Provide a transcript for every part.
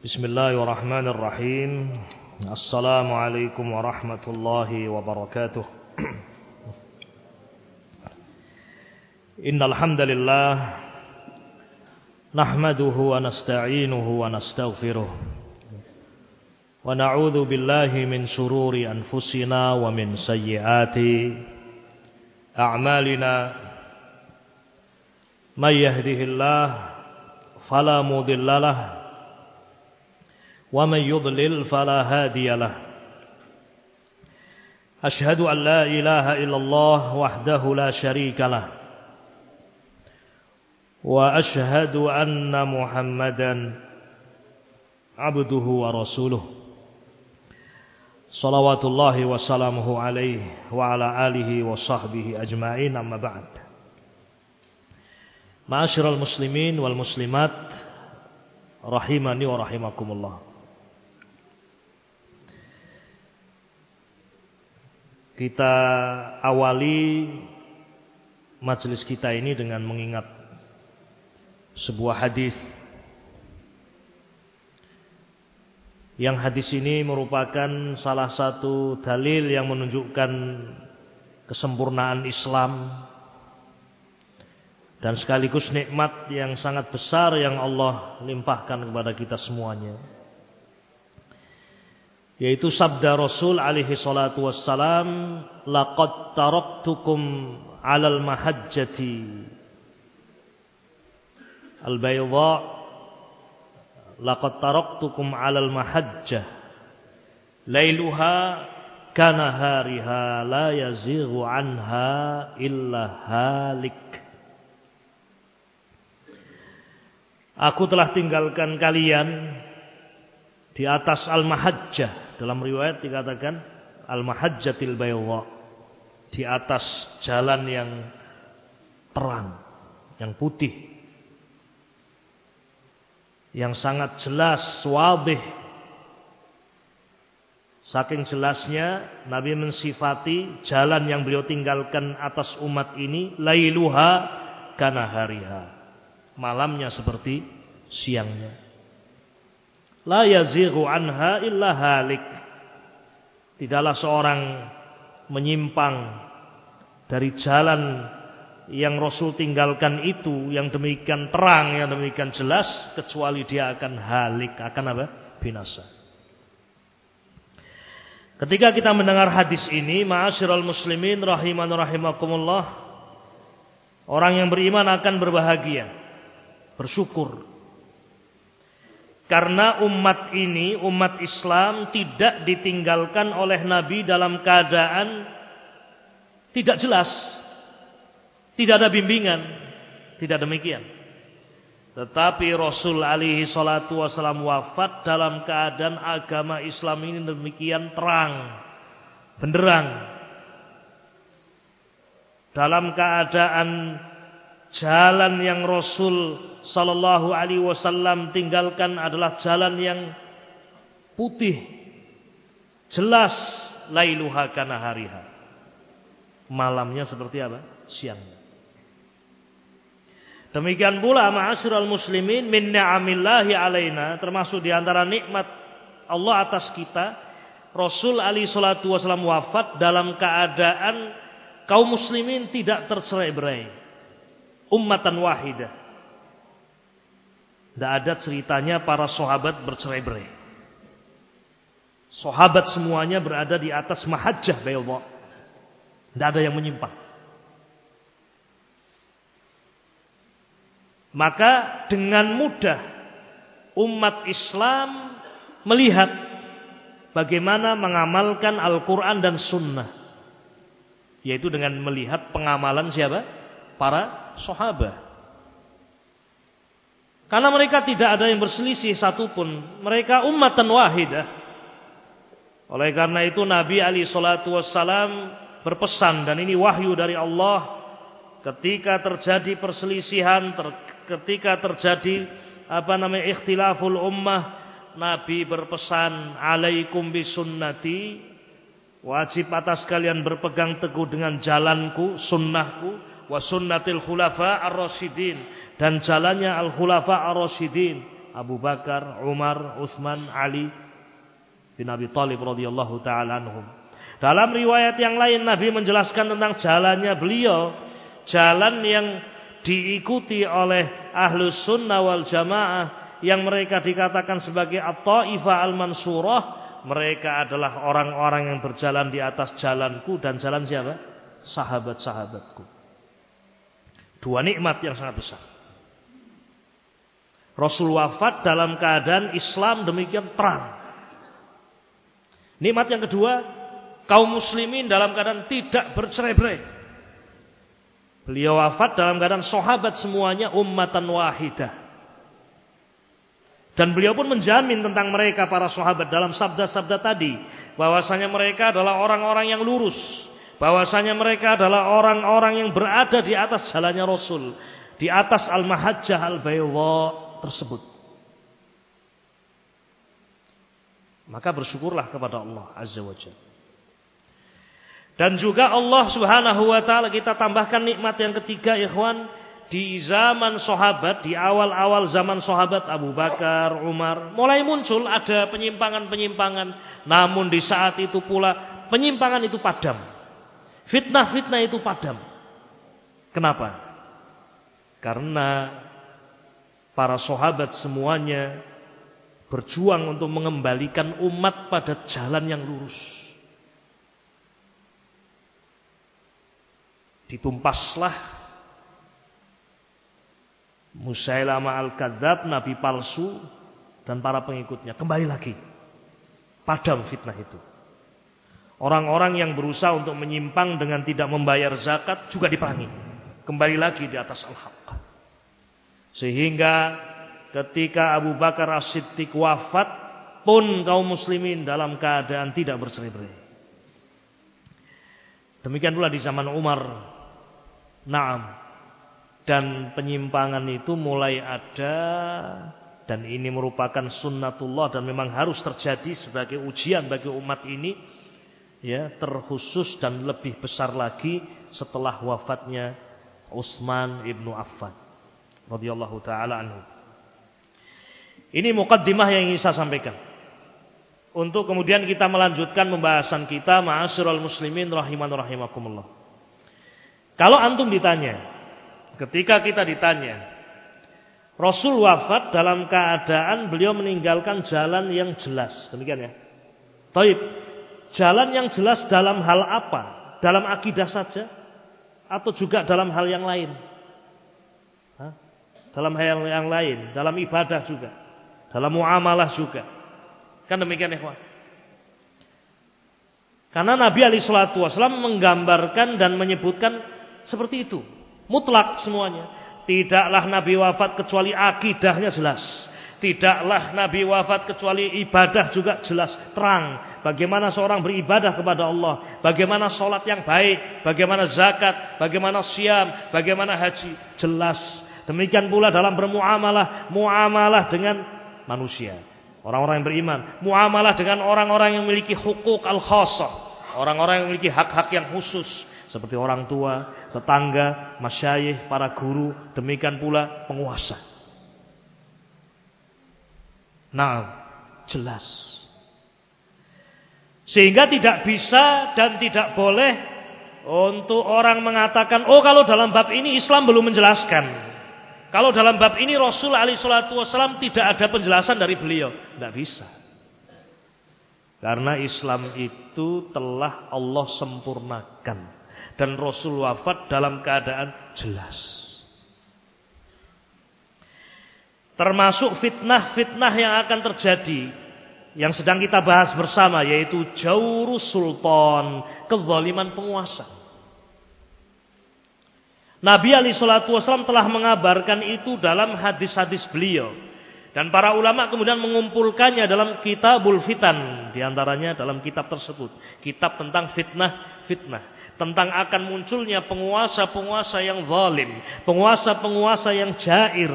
Bismillahirrahmanirrahim. Assalamualaikum warahmatullahi wabarakatuh. Innal hamdalillah nahmaduhu wa nasta'inuhu wa nastaghfiruh. Wa na'udzu billahi min shururi anfusina wa min sayyiati a'malina. May yahdihillah fala mudilla lahu ومن يضلل فلا هادي له أشهد أن لا إله إلا الله وحده لا شريك له وأشهد أن محمدا عبده ورسوله صلوات الله وسلامه عليه وعلى آله وصحبه أجمعين أما بعد معاشر المسلمين والمسلمات rahimani wa rahimakumullah. Kita awali majelis kita ini dengan mengingat sebuah hadis. Yang hadis ini merupakan salah satu dalil yang menunjukkan kesempurnaan Islam dan sekaligus nikmat yang sangat besar yang Allah limpahkan kepada kita semuanya. Yaitu sabda Rasul alaihi salatu wassalam, laqad taraktukum 'alal mahajjati al-bayda, laqad taraktukum 'alal mahajjah lailuha kanahariha la yazighu anha illa halik. Aku telah tinggalkan kalian di atas al-mahajjah. Dalam riwayat dikatakan al-mahajjatil bayda, di atas jalan yang terang, yang putih, yang sangat jelas, wadih. Saking jelasnya Nabi mensifati jalan yang beliau tinggalkan atas umat ini, lailuha kanahariha, malamnya seperti siangnya. La yazighu anha illa halik. Tidaklah seorang menyimpang dari jalan yang Rasul tinggalkan itu, yang demikian terang, yang demikian jelas, kecuali dia akan halik, akan apa? Binasa. Ketika kita mendengar hadis ini, ma'asyiral muslimin rahiman rahimakumullah, orang yang beriman akan berbahagia, bersyukur. Karena umat ini, umat Islam tidak ditinggalkan oleh Nabi dalam keadaan tidak jelas, tidak ada bimbingan, tidak demikian. Tetapi Rasul alaihi salatu wasallam wafat dalam keadaan agama Islam ini demikian terang, benderang. Dalam keadaan jalan yang Rasul sallallahu alaihi wasallam tinggalkan adalah jalan yang putih, jelas, lailuha kanahariha. Malamnya seperti apa? Siangnya. Demikian pula ma'asyiral muslimin min ni'amillahi alaina, termasuk di antara nikmat Allah atas kita, Rasul alaihi salatu wasallam wafat dalam keadaan kaum muslimin tidak tercerai-berai. Ummatan wahidah. Tidak ada ceritanya para sahabat bercerai-berai. Sahabat semuanya berada di atas mahajjah bayda. Tidak ada yang menyimpang. Maka dengan mudah umat Islam melihat bagaimana mengamalkan Al-Quran dan Sunnah. Yaitu dengan melihat pengamalan siapa? Para sahabat. Karena mereka tidak ada yang berselisih satupun. Mereka ummatan wahidah. Oleh karena itu Nabi alaihi salatu wassalam berpesan, dan ini wahyu dari Allah, ketika terjadi perselisihan, ketika terjadi ikhtilaful ummah, Nabi berpesan, alaikum bisunnati, wajib atas kalian berpegang teguh dengan jalanku, sunnahku, wa sunnatil khulafa ar-rasyidin, dan jalannya al-khulafa ar-rasyidin, Abu Bakar, Umar, Utsman, Ali bin Abi Thalib radhiyallahu taala anhum. Dalam riwayat yang lain Nabi menjelaskan tentang jalannya beliau, jalan yang diikuti oleh Ahlus Sunnah wal Jamaah yang mereka dikatakan sebagai At-Taifah Al-Mansurah. Mereka adalah orang-orang yang berjalan di atas jalanku dan jalan siapa? Sahabat-sahabatku. Dua nikmat yang sangat besar. Rasul wafat dalam keadaan Islam demikian terang. Nikmat yang kedua, kaum muslimin dalam keadaan tidak bercerai-berai. Beliau wafat dalam keadaan sahabat semuanya ummatan wahidah. Dan beliau pun menjamin tentang mereka para sahabat dalam sabda-sabda tadi, bahwasanya mereka adalah orang-orang yang lurus, bahwasanya mereka adalah orang-orang yang berada di atas jalannya Rasul, di atas al-mahajjah al-bayda tersebut. Maka bersyukurlah kepada Allah Azza wa Jalla. Dan juga Allah Subhanahu wa taala kita tambahkan nikmat yang ketiga, ikhwan. Di zaman sahabat, di awal-awal zaman sahabat Abu Bakar, Umar, mulai muncul ada penyimpangan-penyimpangan. Namun di saat itu pula penyimpangan itu padam. Fitnah-fitnah itu padam. Kenapa? Karena para sahabat semuanya berjuang untuk mengembalikan umat pada jalan yang lurus. Ditumpaslah Musailamah al-Kadzab, nabi palsu, dan para pengikutnya. Kembali lagi, padam fitnah itu. Orang-orang yang berusaha untuk menyimpang dengan tidak membayar zakat juga diperangi. Kembali lagi di atas al-haq. Sehingga ketika Abu Bakar As-Siddiq wafat pun kaum muslimin dalam keadaan tidak bercerai-berai. Demikian pula di zaman Umar. Naam. Dan penyimpangan itu mulai ada, dan ini merupakan sunnatullah dan memang harus terjadi sebagai ujian bagi umat ini, ya, terkhusus dan lebih besar lagi setelah wafatnya Utsman ibnu Affan radhiyallahu taala anhu. Ini muqaddimah yang ingin saya sampaikan untuk kemudian kita melanjutkan pembahasan kita, ma'asyiral muslimin rahiman rahimakumullah. Kalau antum ditanya, ketika kita ditanya, Rasul wafat dalam keadaan beliau meninggalkan jalan yang jelas. Demikian ya. Taib. Jalan yang jelas dalam hal apa? Dalam akidah saja? Atau juga dalam hal yang lain? Dalam hal yang lain. Dalam ibadah juga. Dalam muamalah juga. Kan demikian ya. Karena Nabi SAW menggambarkan dan menyebutkan seperti itu. Mutlak semuanya. Tidaklah Nabi wafat kecuali akidahnya jelas. Tidaklah Nabi wafat kecuali ibadah juga jelas, terang. Bagaimana seorang beribadah kepada Allah, bagaimana sholat yang baik, bagaimana zakat, bagaimana siam, bagaimana haji, jelas. Demikian pula dalam bermuamalah, muamalah dengan manusia, orang-orang yang beriman, muamalah dengan orang-orang yang memiliki hukuk al-khassah, orang-orang yang memiliki hak-hak yang khusus, seperti orang tua, tetangga, masyayikh, para guru, demikian pula penguasa. Nah, jelas. Sehingga tidak bisa dan tidak boleh untuk orang mengatakan, oh kalau dalam bab ini Islam belum menjelaskan. Kalau dalam bab ini Rasul SAW tidak ada penjelasan dari beliau. Tidak bisa. Karena Islam itu telah Allah sempurnakan. Dan Rasul wafat dalam keadaan jelas. Termasuk fitnah-fitnah yang akan terjadi, yang sedang kita bahas bersama, yaitu jaurus sultan, kezaliman penguasa. Nabi SAW telah mengabarkan itu dalam hadis-hadis beliau. Dan para ulama kemudian mengumpulkannya dalam Kitabul Fitan. Di antaranya dalam kitab tersebut. Kitab tentang fitnah-fitnah. Tentang akan munculnya penguasa-penguasa yang zalim. Penguasa-penguasa yang jair.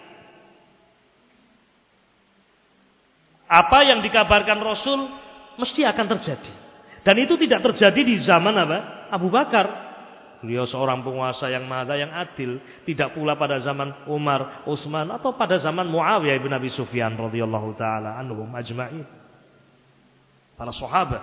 Apa yang dikabarkan Rasul mesti akan terjadi. Dan itu tidak terjadi di zaman apa? Abu Bakar. Beliau seorang penguasa yang maha yang adil, tidak pula pada zaman Umar, Utsman atau pada zaman Muawiyah bin Abi Sufyan radhiyallahu taala anhum ajma'in. Para sahabat.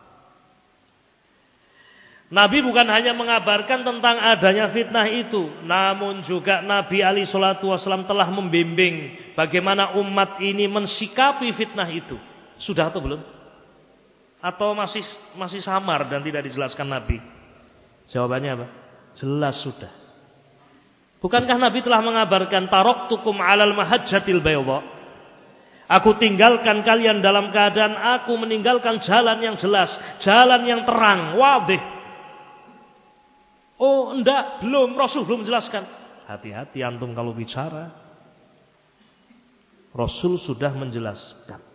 Nabi bukan hanya mengabarkan tentang adanya fitnah itu, namun juga Nabi alaihi salatu wasallam telah membimbing bagaimana umat ini mensikapi fitnah itu. Sudah atau belum? Atau masih samar dan tidak dijelaskan Nabi? Jawabannya apa? Jelas sudah. Bukankah Nabi telah mengabarkan taraktukum 'alal mahajjatil bayda? Aku tinggalkan kalian dalam keadaan aku meninggalkan jalan yang jelas, jalan yang terang, wadih. Oh, enggak, belum, Rasul belum jelaskan. Hati-hati antum kalau bicara. Rasul sudah menjelaskan.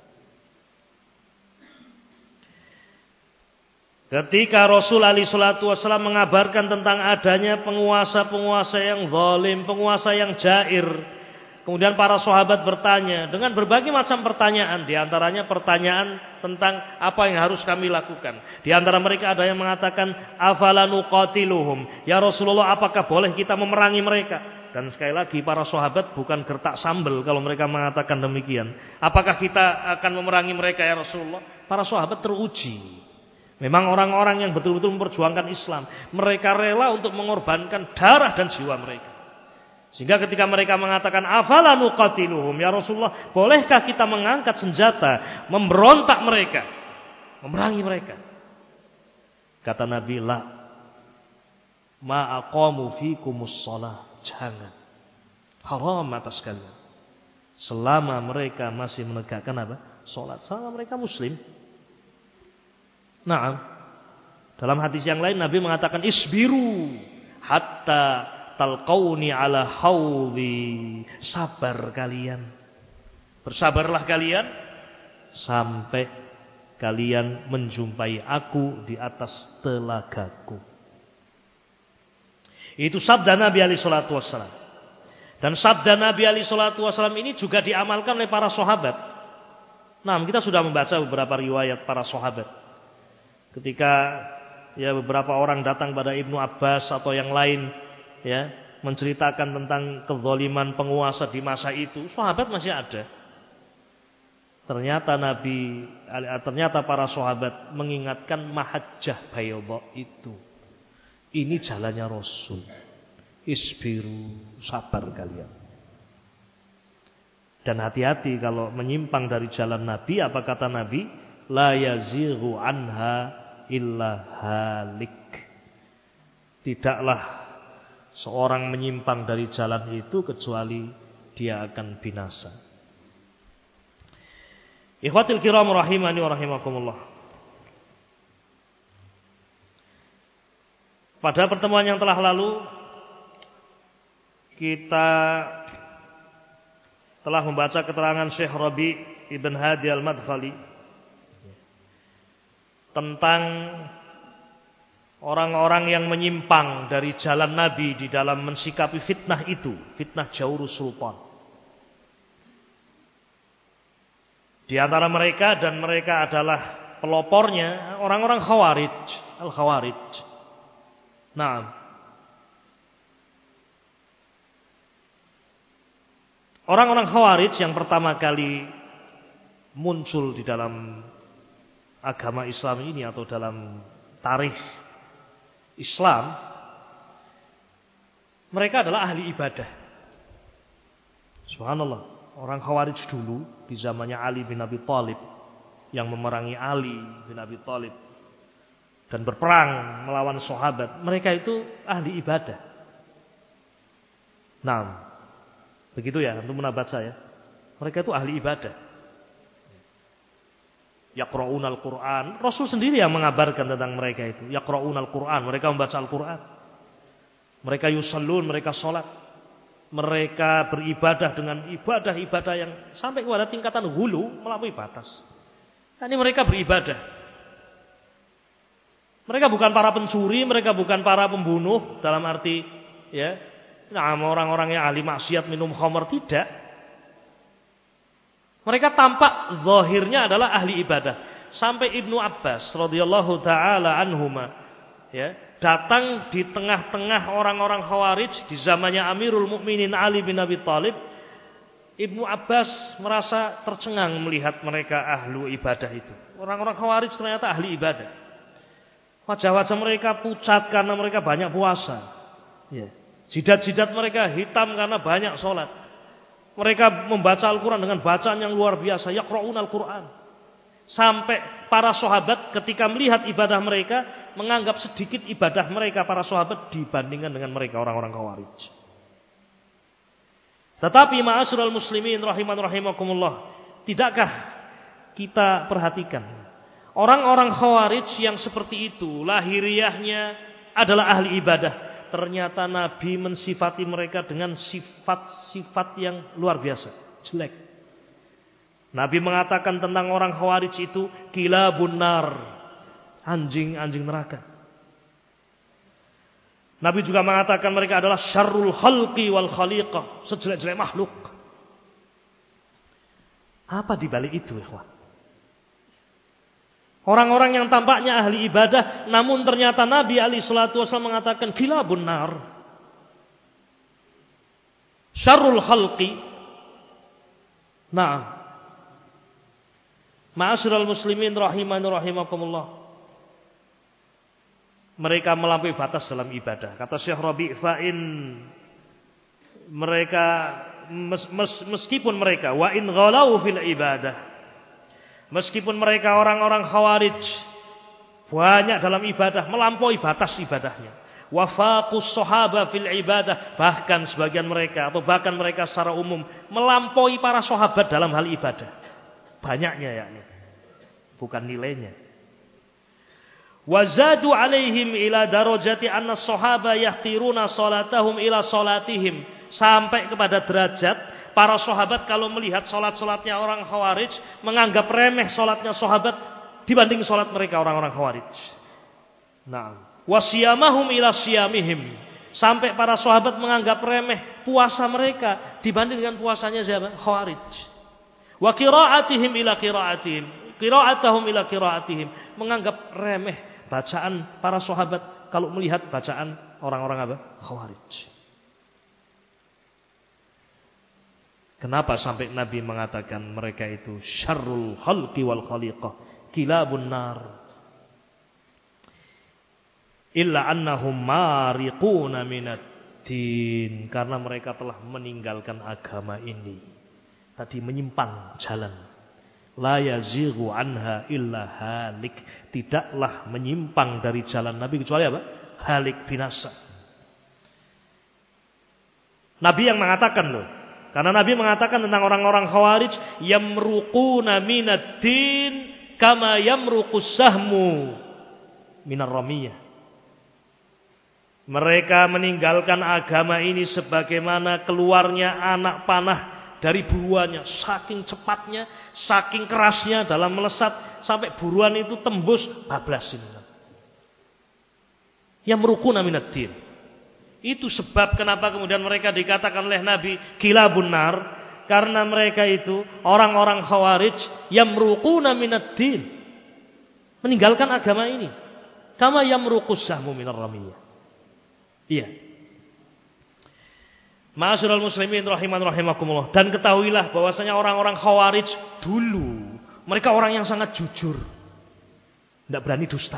Ketika Rasul alaihi salatu wasallam mengabarkan tentang adanya penguasa-penguasa yang zalim, penguasa yang jair, kemudian para sahabat bertanya dengan berbagai macam pertanyaan, di antaranya pertanyaan tentang apa yang harus kami lakukan. Di antara mereka ada yang mengatakan, afala nuqatiluhum, ya Rasulullah, apakah boleh kita memerangi mereka? Dan sekali lagi para sahabat bukan gertak sambal kalau mereka mengatakan demikian. Apakah kita akan memerangi mereka ya Rasulullah? Para sahabat teruji. Memang orang-orang yang betul-betul memperjuangkan Islam. Mereka rela untuk mengorbankan darah dan jiwa mereka. Sehingga ketika mereka mengatakan afala nuqatiluhum ya Rasulullah, bolehkah kita mengangkat senjata, memberontak mereka, memerangi mereka? Kata Nabi, la ma aqamu fikumus shalah, jangan. Haram atas kalian. Selama mereka masih menegakkan apa? Salat, selama mereka muslim. Nah, dalam hadis yang lain Nabi mengatakan isbiru hatta talqauni ala haudi. Sabar kalian. Bersabarlah kalian sampai kalian menjumpai aku di atas telagaku. Itu sabda Nabi alaihi salatu wassalam. Dan sabda Nabi alaihi salatu wassalam ini juga diamalkan oleh para sahabat. Nah, kita sudah membaca beberapa riwayat para sahabat. Ketika ya beberapa orang datang pada Ibnu Abbas atau yang lain ya menceritakan tentang kezaliman penguasa di masa itu, sahabat masih ada. Ternyata para sahabat mengingatkan mahajjah bayda itu. Ini jalannya Rasul. Isbiru, sabar kalian. Dan hati-hati kalau menyimpang dari jalan Nabi, apa kata Nabi? La yazighu anha illa halik. Tidaklah seorang menyimpang dari jalan itu kecuali dia akan binasa. Ikhwatil kiram rahimani wa rahimakumullah. Pada pertemuan yang telah lalu kita telah membaca keterangan Syekh Rabi' Ibn Hadi Al-Madkhali tentang orang-orang yang menyimpang dari jalan Nabi di dalam mensikapi fitnah itu, fitnah Jaurus Sultan. Di antara mereka dan mereka adalah pelopornya orang-orang Khawarij, Al-Khawarij. Nah, orang-orang Khawarij yang pertama kali muncul di dalam agama Islam ini atau dalam tarikh Islam, mereka adalah ahli ibadah. Subhanallah, orang Khawarij dulu di zamannya Ali bin Abi Thalib yang memerangi Ali bin Abi Thalib dan berperang melawan sahabat, mereka itu ahli ibadah. Nah, begitu ya, untuk menabat saya. Mereka itu ahli ibadah. Yaqra'unal Qur'an. Rasul sendiri yang mengabarkan tentang mereka itu. Yaqra'unal Qur'an. Mereka membaca Al-Qur'an. Mereka yusallun, mereka sholat. Mereka beribadah dengan ibadah-ibadah yang sampai kepada tingkatan hulu melampaui batas. Ini mereka beribadah. Mereka bukan para pencuri, mereka bukan para pembunuh dalam arti ya, orang-orang yang ahli maksiat minum khamr, tidak. Mereka tampak zahirnya adalah ahli ibadah. Sampai Ibnu Abbas radhiyallahu taala anhuma ya, datang di tengah-tengah orang-orang Khawarij di zamannya Amirul Mukminin Ali bin Abi Thalib. Ibnu Abbas merasa tercengang melihat mereka ahlu ibadah itu. Orang-orang Khawarij ternyata ahli ibadah. Wajah-wajah mereka pucat karena mereka banyak puasa. Ya. Jidat-jidat mereka hitam karena banyak sholat. Mereka membaca Al-Quran dengan bacaan yang luar biasa. Yaqra'un Al-Quran. Sampai para sahabat ketika melihat ibadah mereka menganggap sedikit ibadah mereka para sahabat dibandingkan dengan mereka orang-orang Khawarij. Tetapi ma'asyiral muslimin rahimakumullah, tidakkah kita perhatikan orang-orang Khawarij yang seperti itu lahiriahnya adalah ahli ibadah, ternyata Nabi mensifati mereka dengan sifat-sifat yang luar biasa, jelek. Nabi mengatakan tentang orang Khawarij itu kilabun nar, anjing-anjing neraka. Nabi juga mengatakan mereka adalah syarrul khalqi wal khaliqah, sejelek-jelek makhluk. Apa di balik itu, ikhwan? Orang-orang yang tampaknya ahli ibadah, namun ternyata Nabi alaihi salatu wasallam mengatakan kilabun nar, syarrul khalqi. Nah, ma'asyiral muslimin rahimakumullah. Mereka melampaui batas dalam ibadah. Kata Syekh Rabi' fa'in mereka meskipun mereka wa in ghalau fil ibadah, meskipun mereka orang-orang Khawarij banyak dalam ibadah, melampaui batas ibadahnya. Wa faqus sahaba fil ibadah, bahkan sebagian mereka atau bahkan mereka secara umum melampaui para sahabat dalam hal ibadah. Banyaknya yakni, bukan nilainya. Wazadu alaihim ila darajati anna sahaba yahqiruna salatahum ila salatihim, sampai kepada derajat para sahabat kalau melihat salat-salatnya orang Khawarij menganggap remeh salatnya sahabat dibanding salat mereka orang-orang Khawarij. Nah, wasiyamahum ila siyamihim, sampai para sahabat menganggap remeh puasa mereka dibanding dengan puasanya siapa? Khawarij. Wa qiraatihim ila qiraatihim, qiraatahum ila qiraatihim, menganggap remeh bacaan para sahabat kalau melihat bacaan orang-orang apa? Khawarij. Kenapa sampai Nabi mengatakan mereka itu syarrul khalqi wal khaliqah, kilabun nar? Illa annahum mariquna minad din, karena mereka telah meninggalkan agama ini. Tadi menyimpang jalan. La yazighu anha illa halik, tidaklah menyimpang dari jalan Nabi kecuali apa? Halik, binasa. Nabi yang mengatakan loh. Karena Nabi mengatakan tentang orang-orang Khawarij, yamruquna minad din kama yamruqus sahmu minar ramiyah. Mereka meninggalkan agama ini sebagaimana keluarnya anak panah dari buruannya, saking cepatnya, saking kerasnya dalam melesat sampai buruan itu tembus bablasin. Yamruquna minad din. Itu sebab kenapa kemudian mereka dikatakan oleh Nabi kilabun nar, karena mereka itu orang-orang Khawarij yamruquna minad din, meninggalkan agama ini. Kama yamruqus sahmu minar ramiyah. Iya. Ma'asyiral muslimin rahimakumullah, dan ketahuilah bahwasanya orang-orang Khawarij dulu mereka orang yang sangat jujur. Tidak berani dusta.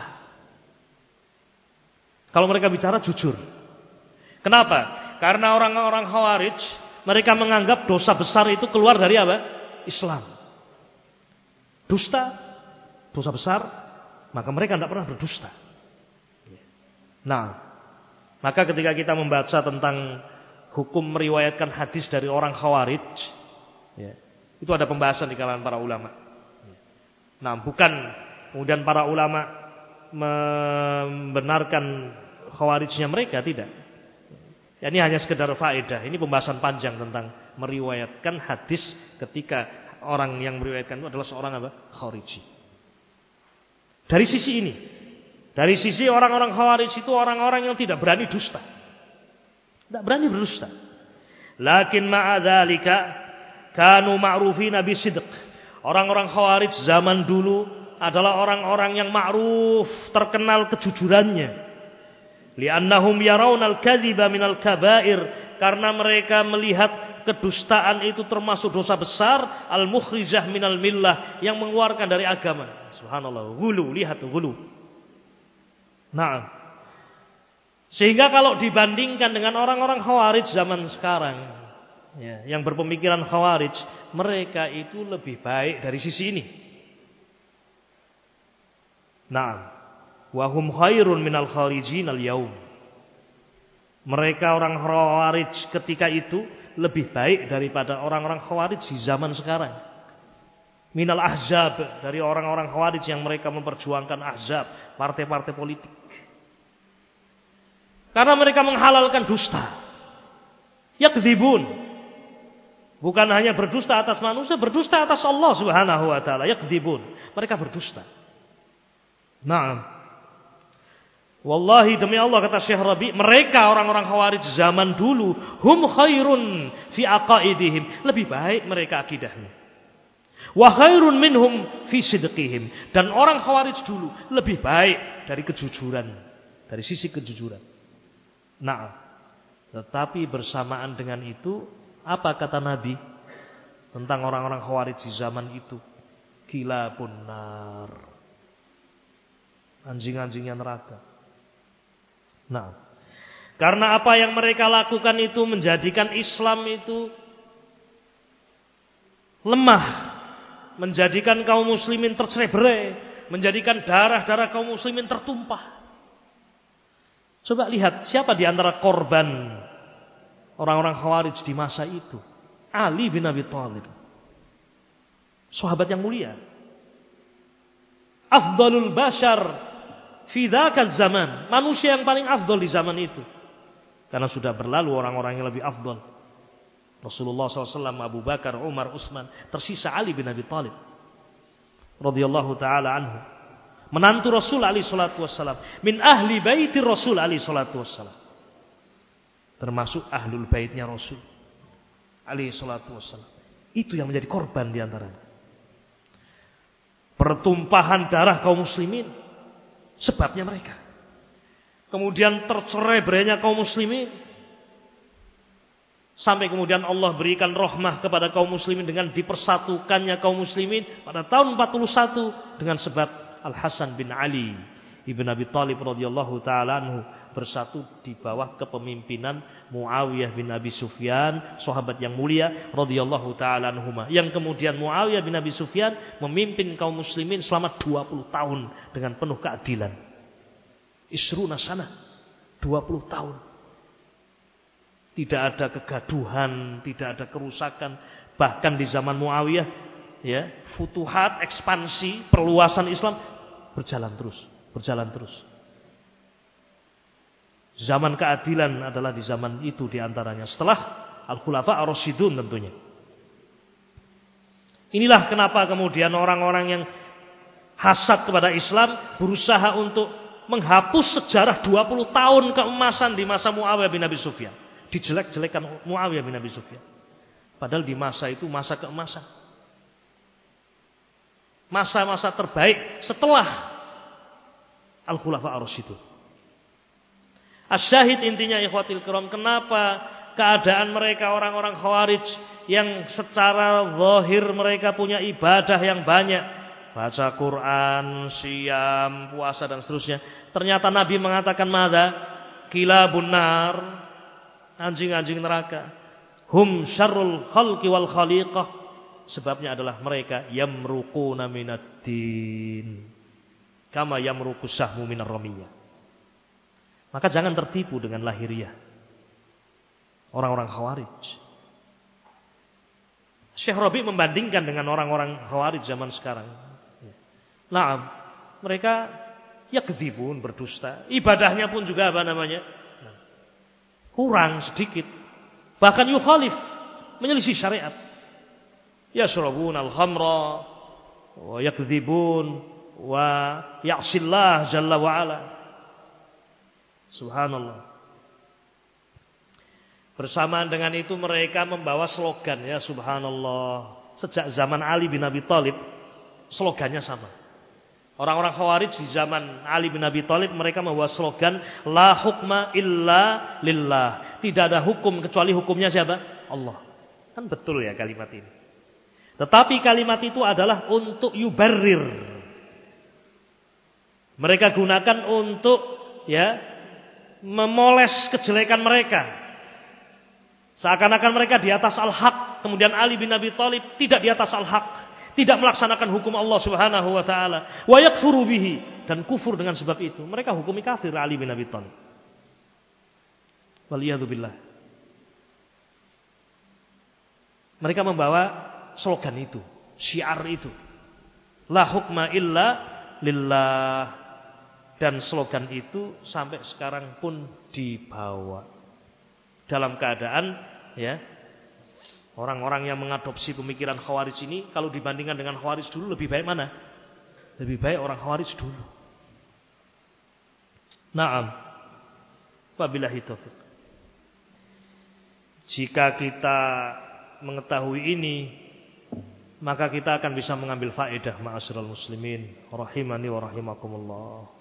Kalau mereka bicara jujur. Kenapa? Karena orang-orang Khawarij mereka menganggap dosa besar itu keluar dari apa? Islam. Dusta, dosa besar, maka mereka tidak pernah berdusta. Nah, maka ketika kita membaca tentang hukum meriwayatkan hadis dari orang Khawarij, ya, itu ada pembahasan di kalangan para ulama. Nah, bukan kemudian para ulama membenarkan Khawarijnya mereka, tidak. Ya, ini hanya sekedar faedah. Ini pembahasan panjang tentang meriwayatkan hadis ketika orang yang meriwayatkan itu adalah seorang apa? Khawariji. Dari sisi ini, dari sisi orang-orang Khawarij itu orang-orang yang tidak berani dusta. Tidak berani berdusta. Lakin ma'adzalika kanu ma'rufina bisidq. Orang-orang Khawarij zaman dulu adalah orang-orang yang ma'ruf, terkenal kejujurannya. Li'annahum yarawnal kadhiba minal kabair, karena mereka melihat kedustaan itu termasuk dosa besar, al-mukhrijah minal millah, yang mengeluarkan dari agama. Subhanallah, ghulu, lihat ghulu. Nah, sehingga kalau dibandingkan dengan orang-orang Khawarij zaman sekarang, ya, yang berpemikiran Khawarij, mereka itu lebih baik dari sisi ini. Nah, wahum khairun minal kharijin al-yaum. Mereka orang Khawarij ketika itu lebih baik daripada orang-orang Khawarij di zaman sekarang. Minal ahzab, dari orang-orang Khawarij yang mereka memperjuangkan ahzab, partai-partai politik. Karena mereka menghalalkan dusta. Yakdzibun. Bukan hanya berdusta atas manusia, berdusta atas Allah Subhanahu wa taala. Yakdzibun. Mereka berdusta. Nah, wallahi demi Allah, kata Syekh Rabi, mereka orang-orang Khawarij zaman dulu, hum khairun fi aqaidihim, lebih baik mereka akidahnya. Wa khairun minhum fi sidqihim, dan orang Khawarij dulu lebih baik dari kejujuran, dari sisi kejujuran. Nah, tetapi bersamaan dengan itu, apa kata Nabi tentang orang-orang Khawarij di zaman itu? Kilabun nar, anjing-anjingnya neraka. Nah, karena apa yang mereka lakukan itu menjadikan Islam itu lemah, menjadikan kaum muslimin tercerai-berai, menjadikan darah-darah kaum muslimin tertumpah. Coba lihat siapa di antara korban orang-orang Khawarij di masa itu. Ali bin Abi Thalib, sahabat yang mulia, afdalul bashar fi dzaka zaman, manusia yang paling afdal di zaman itu. Karena sudah berlalu orang-orang yang lebih afdal. Rasulullah SAW, Abu Bakar, Umar, Utsman, tersisa Ali bin Abi Thalib radhiyallahu taala anhu, menantu Rasul alaihi salatu wassalam, min ahli baiti Rasul alaihi salatu wassalam, termasuk ahlul baitnya Rasul alaihi salatu wassalam. Itu yang menjadi korban di antaranya. Pertumpahan darah kaum muslimin sebabnya mereka. Kemudian tercerai-berainya kaum muslimin, sampai kemudian Allah berikan rahmah kepada kaum muslimin dengan dipersatukannya kaum muslimin pada tahun 41 dengan sebab Al-Hasan bin Ali ibn Abi Thalib radhiyallahu taala anhu bersatu di bawah kepemimpinan Muawiyah bin Abi Sufyan, sahabat yang mulia radhiyallahu taala anhuma, yang kemudian Muawiyah bin Abi Sufyan memimpin kaum muslimin selama 20 tahun dengan penuh keadilan. Isruna sana, 20 tahun. Tidak ada kegaduhan, tidak ada kerusakan. Bahkan di zaman Muawiyah, ya, futuhat, ekspansi, perluasan Islam berjalan terus. Zaman keadilan adalah di zaman itu diantaranya, setelah Al-Khulafa Ar-Rasyidun tentunya. Inilah kenapa kemudian orang-orang yang hasad kepada Islam berusaha untuk menghapus sejarah 20 tahun keemasan di masa Muawiyah bin Abi Sufyan. Dijelek-jelekan Muawiyah bin Abi Sufyan. Padahal di masa itu masa keemasan. Masa-masa terbaik setelah Al-Khulafa Ar-Rasyidun. Asyahid intinya ikhwatil kiram, kenapa keadaan mereka orang-orang Khawarij yang secara zahir mereka punya ibadah yang banyak, baca Quran, siam, puasa dan seterusnya, ternyata Nabi mengatakan madza? Kilabun nar, anjing-anjing neraka. Hum syarrul khalqi wal khaliqah, sebabnya adalah mereka yamruquna minad-din kama yamruqu sahmu minar ramiyah. Maka jangan tertipu dengan lahiriah orang-orang Khawarij. Syekh Rabi membandingkan dengan orang-orang Khawarij zaman sekarang. Nah, mereka yakdzibun, berdusta. Ibadahnya pun juga apa namanya? Kurang sedikit. Bahkan yukhalif, menyelisih syariat. Yashrabun al-khamra wa yakdzibun wa ya'sillah jalla wa ala. Subhanallah. Bersamaan dengan itu mereka membawa slogan, ya subhanallah. Sejak zaman Ali bin Abi Thalib slogannya sama. Orang-orang Khawarij di zaman Ali bin Abi Thalib, mereka membawa slogan la hukma illa lillah. Tidak ada hukum kecuali hukumnya siapa? Allah. Kan betul ya kalimat ini. Tetapi kalimat itu adalah untuk yubarrir. Mereka gunakan untuk memoles kejelekan mereka. Seakan-akan mereka di atas al-haq. Kemudian Ali bin Abi Thalib tidak di atas al-haq. Tidak melaksanakan hukum Allah subhanahu wa ta'ala. Wa yakfuru bihi. Dan kufur dengan sebab itu. Mereka hukumi kafir Ali bin Abi Thalib. Waliyadzubillah. Mereka membawa slogan itu. Syiar itu. La hukma illa lillah. Dan slogan itu sampai sekarang pun dibawa. Dalam keadaan orang-orang yang mengadopsi pemikiran Khawarij ini, kalau dibandingkan dengan Khawarij dulu, lebih baik mana? Lebih baik orang Khawarij dulu. Naam. Wabillahi taufiq. Jika kita mengetahui ini, maka kita akan bisa mengambil faedah ma'asyiral muslimin rahimani wa rahimakumullah.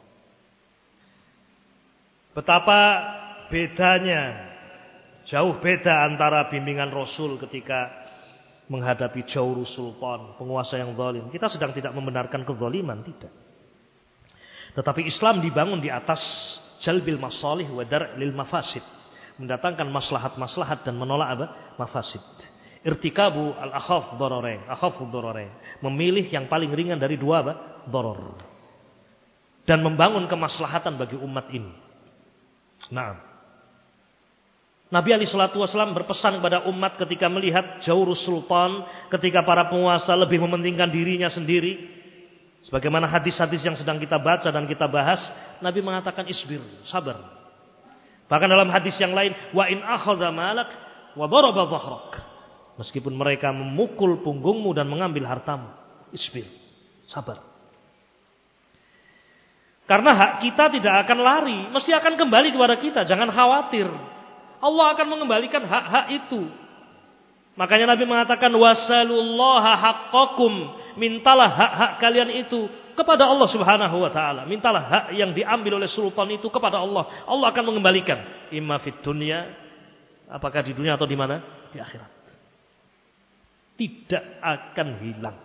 Betapa bedanya, jauh beda antara bimbingan Rasul ketika menghadapi jawru sultan, penguasa yang zalim. Kita sedang tidak membenarkan kezaliman, tidak. Tetapi Islam dibangun di atas jalbil masalih wa dar'il mafasid. Mendatangkan maslahat-maslahat dan menolak mafasid. Irtikabu al-akhaf dararain, akhafu dararain. Memilih yang paling ringan dari dua darar. Dan membangun kemaslahatan bagi umat ini. Nah, Nabi alaihi salatu wasallam berpesan kepada umat ketika melihat jawru sultan, ketika para penguasa lebih mementingkan dirinya sendiri. Sebagaimana hadis-hadis yang sedang kita baca dan kita bahas, Nabi mengatakan isbir, sabar. Bahkan dalam hadis yang lain, wa in akhadha malak wa daraba dhahrak. Meskipun mereka memukul punggungmu dan mengambil hartamu, isbir, sabar. Karena hak kita tidak akan lari, mesti akan kembali kepada kita. Jangan khawatir. Allah akan mengembalikan hak-hak itu. Makanya Nabi mengatakan wasalullaha haqqakum, mintalah hak-hak kalian itu kepada Allah Subhanahu wa taala. Mintalah hak yang diambil oleh sultan itu kepada Allah. Allah akan mengembalikan. Imma fid dunya, apakah di dunia atau di mana? Di akhirat. Tidak akan hilang.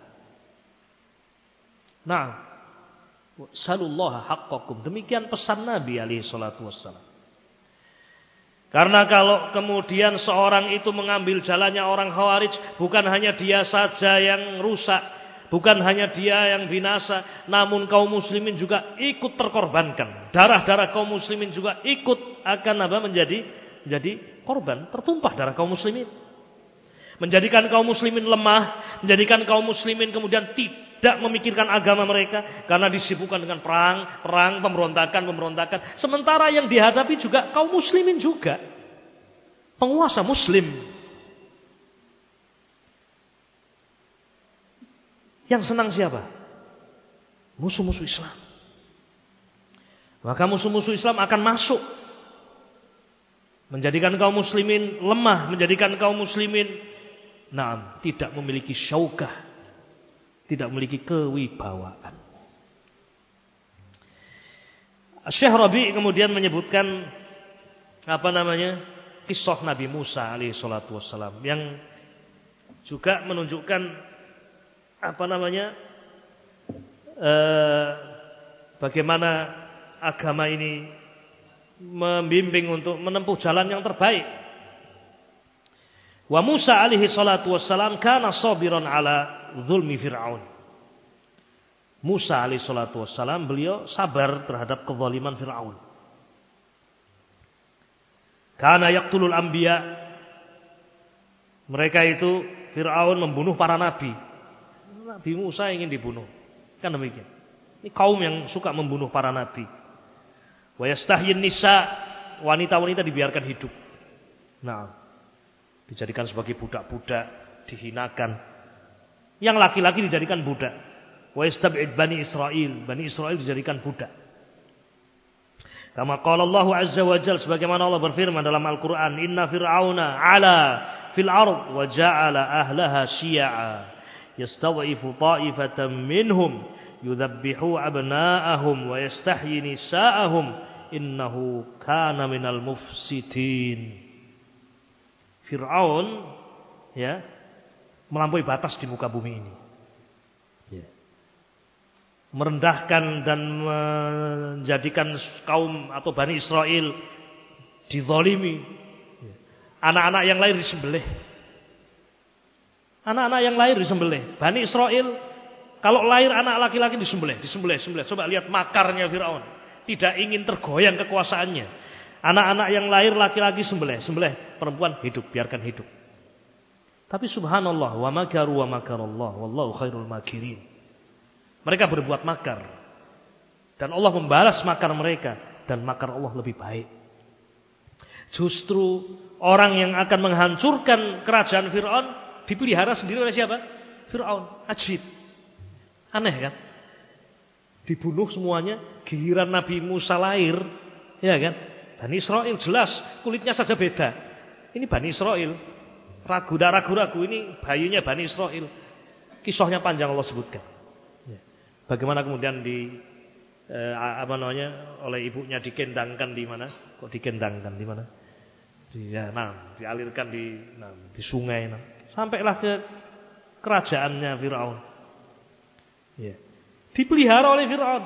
Nah, salullaha haqqakum. Demikian pesan Nabi alaihi salatu wassalam. Karena kalau kemudian seorang itu mengambil jalannya orang Khawarij, bukan hanya dia saja yang rusak, bukan hanya dia yang binasa, namun kaum muslimin juga ikut terkorbankan. Darah-darah kaum muslimin juga ikut akan menjadi korban, tertumpah darah kaum muslimin. Menjadikan kaum muslimin lemah, menjadikan kaum muslimin kemudian tidak memikirkan agama mereka karena disibukkan dengan perang, pemberontakan. Sementara yang dihadapi juga kaum muslimin juga. Penguasa muslim. Yang senang siapa? Musuh-musuh Islam. Maka musuh-musuh Islam akan masuk. Menjadikan kaum muslimin lemah, menjadikan kaum muslimin tidak memiliki syaukah, tidak memiliki kewibawaan. Syekh Rabi kemudian menyebutkan kisah Nabi Musa alaihi salatu wassalam yang juga menunjukkan bagaimana agama ini membimbing untuk menempuh jalan yang terbaik. Wa Musa alaihi salatu wassalam kana sabiran ala zulmi Fir'aun. Musa alaihi salatu wassalam beliau sabar terhadap kezaliman Fir'aun. Kana yaqtulul anbiya. Mereka itu Fir'aun membunuh para nabi. Nabi Musa ingin dibunuh. Kan demikian. Ini kaum yang suka membunuh para nabi. Wa yastahyin nisa, wanita-wanita dibiarkan hidup. Dijadikan sebagai budak-budak, dihinakan. Yang laki-laki dijadikan budak. Wa yastab'id Bani Israel dijadikan budak. Kama qala Allah azza wa jalla, sebagaimana Allah berfirman dalam Al-Qur'an, inna fir'auna 'ala fil ard wa ja'ala ahlaha syi'a yastad'ifu ta'ifatan minhum yudabbihu abna'ahum wa yastahyi nisa'ahum innahu kana minal mufsidin. Fir'aun ya melampaui batas di muka bumi ini. Ya. Merendahkan dan menjadikan kaum atau Bani Israel dizalimi. Anak-anak yang lahir disembelih. Anak-anak yang lahir disembelih. Bani Israel kalau lahir anak laki-laki disembelih. Coba lihat makarnya Firaun. Tidak ingin tergoyang kekuasaannya. Anak-anak yang lahir laki-laki sembelih. Perempuan hidup, biarkan hidup. Tapi subhanallah, wa makaru wa makarallah wallahu khairul makirin. Mereka berbuat makar. Dan Allah membalas makar mereka. Dan makar Allah lebih baik. Justru orang yang akan menghancurkan kerajaan Fir'aun dipelihara sendiri oleh siapa? Fir'aun. Ajib. Aneh kan? Dibunuh semuanya. Giliran Nabi Musa lahir. Ya kan? Bani Israel jelas. Kulitnya saja beda. Ini Bani Israel. Ragu-ragu. Ini bayinya Bani Israel. Kisahnya panjang Allah sebutkan. Bagaimana kemudian oleh ibunya dikendangkan di mana? Kok dikendangkan di mana? Dialirkan di sungai. Sampailah ke kerajaannya Firaun. Ya. Dipelihara oleh Firaun.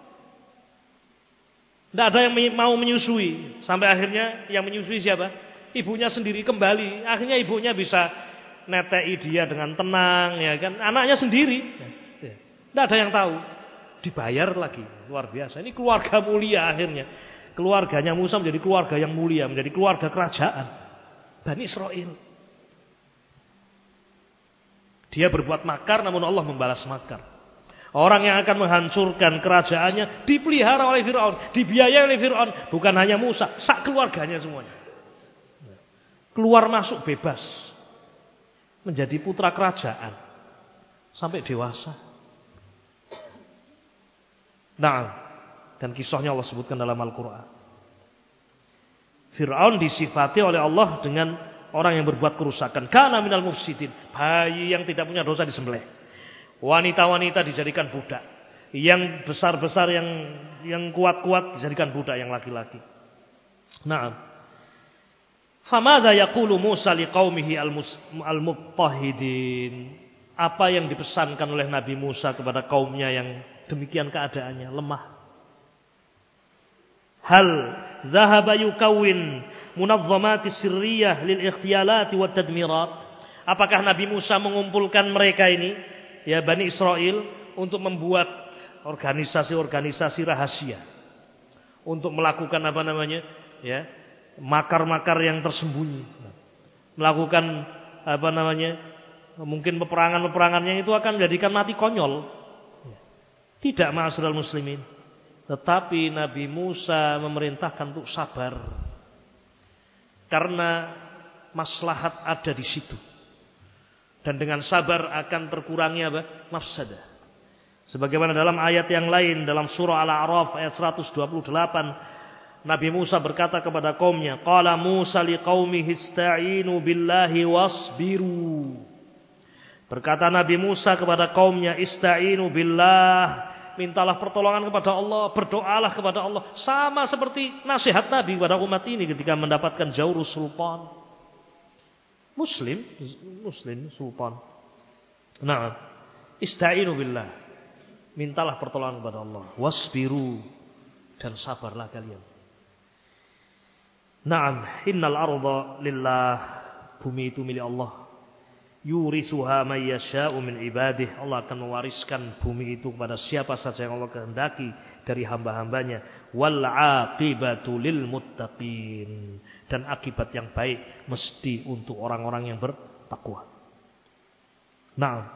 Tidak ada yang mau menyusui. Sampai akhirnya yang menyusui siapa? Ibunya sendiri kembali. Akhirnya ibunya bisa netei dia dengan tenang, ya kan? Anaknya sendiri. Tidak ada yang tahu. Dibayar lagi. Luar biasa. Ini keluarga mulia akhirnya. Keluarganya Musa menjadi keluarga yang mulia. Menjadi keluarga kerajaan. Bani Israel. Dia berbuat makar namun Allah membalas makar. Orang yang akan menghancurkan kerajaannya dipelihara oleh Fir'aun. Dibiayai oleh Fir'aun. Bukan hanya Musa. Sak keluarganya semuanya. Keluar masuk bebas. Menjadi putra kerajaan. Sampai dewasa. Nah, dan kisahnya Allah sebutkan dalam Al-Quran. Fir'aun disifati oleh Allah dengan orang yang berbuat kerusakan. Kana minal mufsidin. Bayi yang tidak punya dosa disembelih. Wanita-wanita dijadikan budak. Yang besar-besar, yang kuat-kuat dijadikan budak yang laki-laki. Nah, famadza yaqulu Musa liqaumihi al-muttahidin. Apa yang dipesankan oleh Nabi Musa kepada kaumnya yang demikian keadaannya, lemah. Hal zahaba yukawin munazzamati sirriyah lil ikhtiyalati wat tadmirat. Apakah Nabi Musa mengumpulkan mereka ini, ya Bani Israel, untuk membuat organisasi-organisasi rahasia untuk melakukan ya, makar-makar yang tersembunyi. Melakukan mungkin peperangan-peperangannya itu akan menjadikan mati konyol. Tidak, ma'asyiral muslimin. Tetapi Nabi Musa memerintahkan untuk sabar. Karena maslahat ada di situ. Dan dengan sabar akan terkurangi mafsadah. Sebagaimana dalam ayat yang lain dalam surah Al-A'raf ayat 128, Nabi Musa berkata kepada kaumnya, qala Musa liqaumihi ista'inu billahi wasbiru. Berkata Nabi Musa kepada kaumnya, ista'inu billah, mintalah pertolongan kepada Allah, berdoalah kepada Allah. Sama seperti nasihat Nabi kepada umat ini ketika mendapatkan Jaurus Sultan. Muslim Sultan. Nah, ista'inu billah, mintalah pertolongan kepada Allah. Wasbiru, dan sabarlah kalian. Naam, innal arda lillah, bumi itu milik Allah. Yurisuha may yasha'u min ibadih. Allah akan mewariskan bumi itu kepada siapa saja yang Allah kehendaki dari hamba-hambanya. Wal aqibatu lil muttaqin. Dan akibat yang baik mesti untuk orang-orang yang bertakwa. Nah,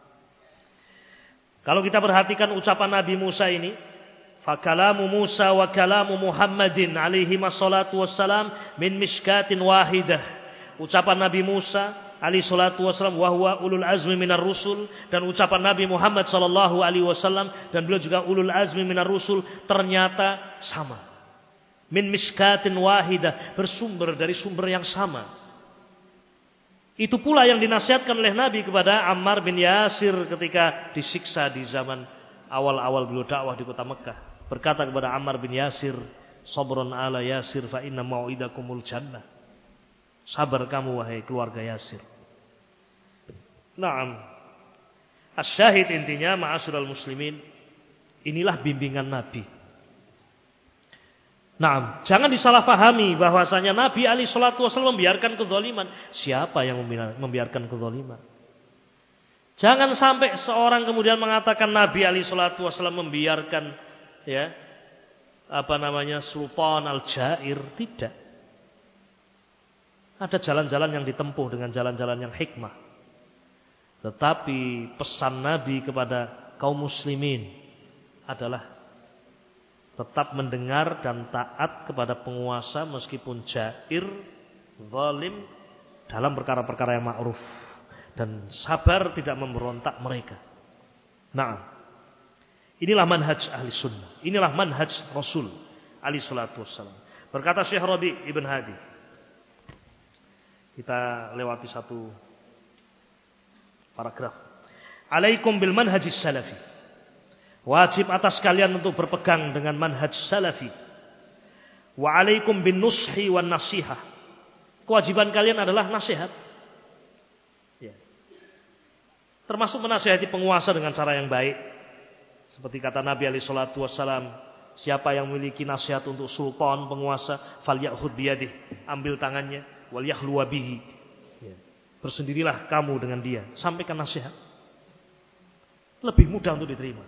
kalau kita perhatikan ucapan Nabi Musa ini, fa kalamu Musa wa kalamu Muhammadin alaihi wassalatu wassalam min mishkatin wahidah. Ucapan Nabi Musa alaihi salatu wassalam wa huwa ulul azmi minar rusul, dan ucapan Nabi Muhammad sallallahu alaihi wasallam dan beliau juga ulul azmi minar rusul ternyata sama. Min miskatin wahidah, bersumber dari sumber yang sama. Itu pula yang dinasihatkan oleh Nabi kepada Ammar bin Yasir ketika disiksa di zaman awal-awal beliau dakwah di kota Mekah, berkata kepada Ammar bin Yasir, "Sabrun ala Yasir fa inna mau'idakumul jannah." Sabar kamu wahai keluarga Yasir. Naam. Asyahid intinya ma'asyiral muslimin, inilah bimbingan Nabi. Naam, jangan disalahpahami bahwasanya Nabi alaihi salatu wasallam membiarkan kezaliman. Siapa yang membiarkan kezaliman? Jangan sampai seorang kemudian mengatakan Nabi alaihi salatu wasallam membiarkan sultan al-jair. Tidak. Ada jalan-jalan yang ditempuh dengan jalan-jalan yang hikmah. Tetapi pesan Nabi kepada kaum muslimin adalah tetap mendengar dan taat kepada penguasa meskipun jair, zalim dalam perkara-perkara yang ma'ruf. Dan sabar tidak memberontak mereka. Nah, inilah manhaj ahli sunnah. Inilah manhaj Rasul alaihi salatu wassalam. Berkata Syekh Rabi' Ibn Hadi. Kita lewati satu paragraf. Alaikum bil manhajis salafi. Wajib atas kalian untuk berpegang dengan manhaj salafi. Wa alaikum bin nushi wan nasihah. Kewajiban kalian adalah nasihat. Termasuk menasihati penguasa dengan cara yang baik. Seperti kata Nabi alaihi salatu wassalam, siapa yang memiliki nasihat untuk sultan, penguasa, falyakhud biyadih, ambil tangannya, wal yakhlu bihi. Bersendirilah kamu dengan dia, sampaikan nasihat. Lebih mudah untuk diterima.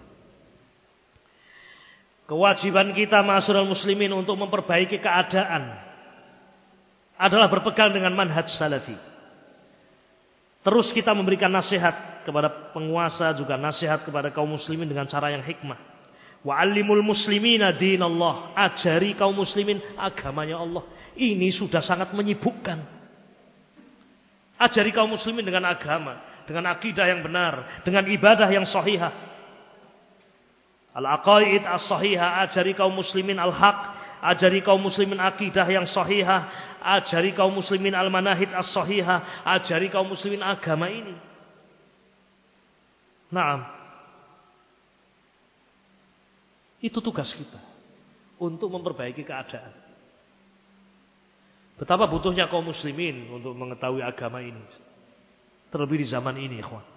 Kewajiban kita ma'asyiral muslimin untuk memperbaiki keadaan adalah berpegang dengan manhaj salafi. Terus kita memberikan nasihat kepada penguasa, juga nasihat kepada kaum muslimin dengan cara yang hikmah. Wa'allimul muslimina dinallah. Ajari kaum muslimin agamanya Allah. Ini sudah sangat menyibukkan. Ajari kaum muslimin dengan agama, dengan akidah yang benar, dengan ibadah yang sahihah. Al-aqaid as-sahihah, ajari kaum muslimin al-haq, ajari kaum muslimin akidah yang sahihah, ajari kaum muslimin al-manahij as-sahihah, ajari kaum muslimin agama ini. Naam. Itu tugas kita untuk memperbaiki keadaan. Betapa butuhnya kaum muslimin untuk mengetahui agama ini. Terlebih di zaman ini, ikhwan.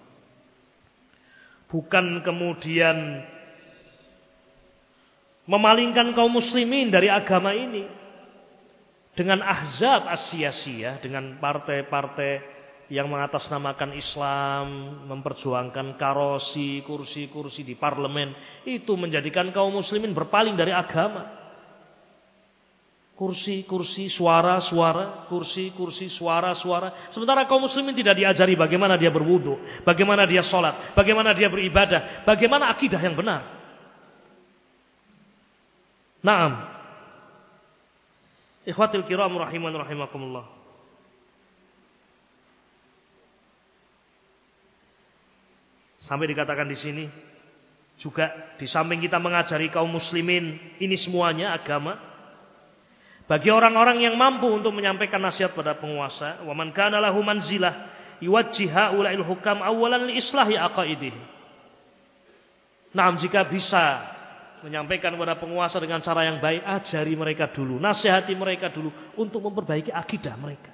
Bukan kemudian memalingkan kaum muslimin dari agama ini dengan ahzab as-siyasiyah, dengan partai-partai yang mengatasnamakan Islam, memperjuangkan karosi, kursi-kursi di parlemen, itu menjadikan kaum muslimin berpaling dari agama. Kursi-kursi, suara-suara, kursi-kursi, suara-suara. Sementara kaum muslimin tidak diajari bagaimana dia berwudu, bagaimana dia sholat, bagaimana dia beribadah, bagaimana akidah yang benar. Naam. Ikhwatil kiram rahiman rahimakumullah. Sampai dikatakan di sini juga di samping kita mengajari kaum muslimin ini semuanya agama, bagi orang-orang yang mampu untuk menyampaikan nasihat pada penguasa, wa man kana lahu manzilah yuwajjiha ulail hukam awalan li islahi aqaidih. Nah, jika bisa menyampaikan kepada penguasa dengan cara yang baik, ajari mereka dulu, nasihati mereka dulu untuk memperbaiki akidah mereka.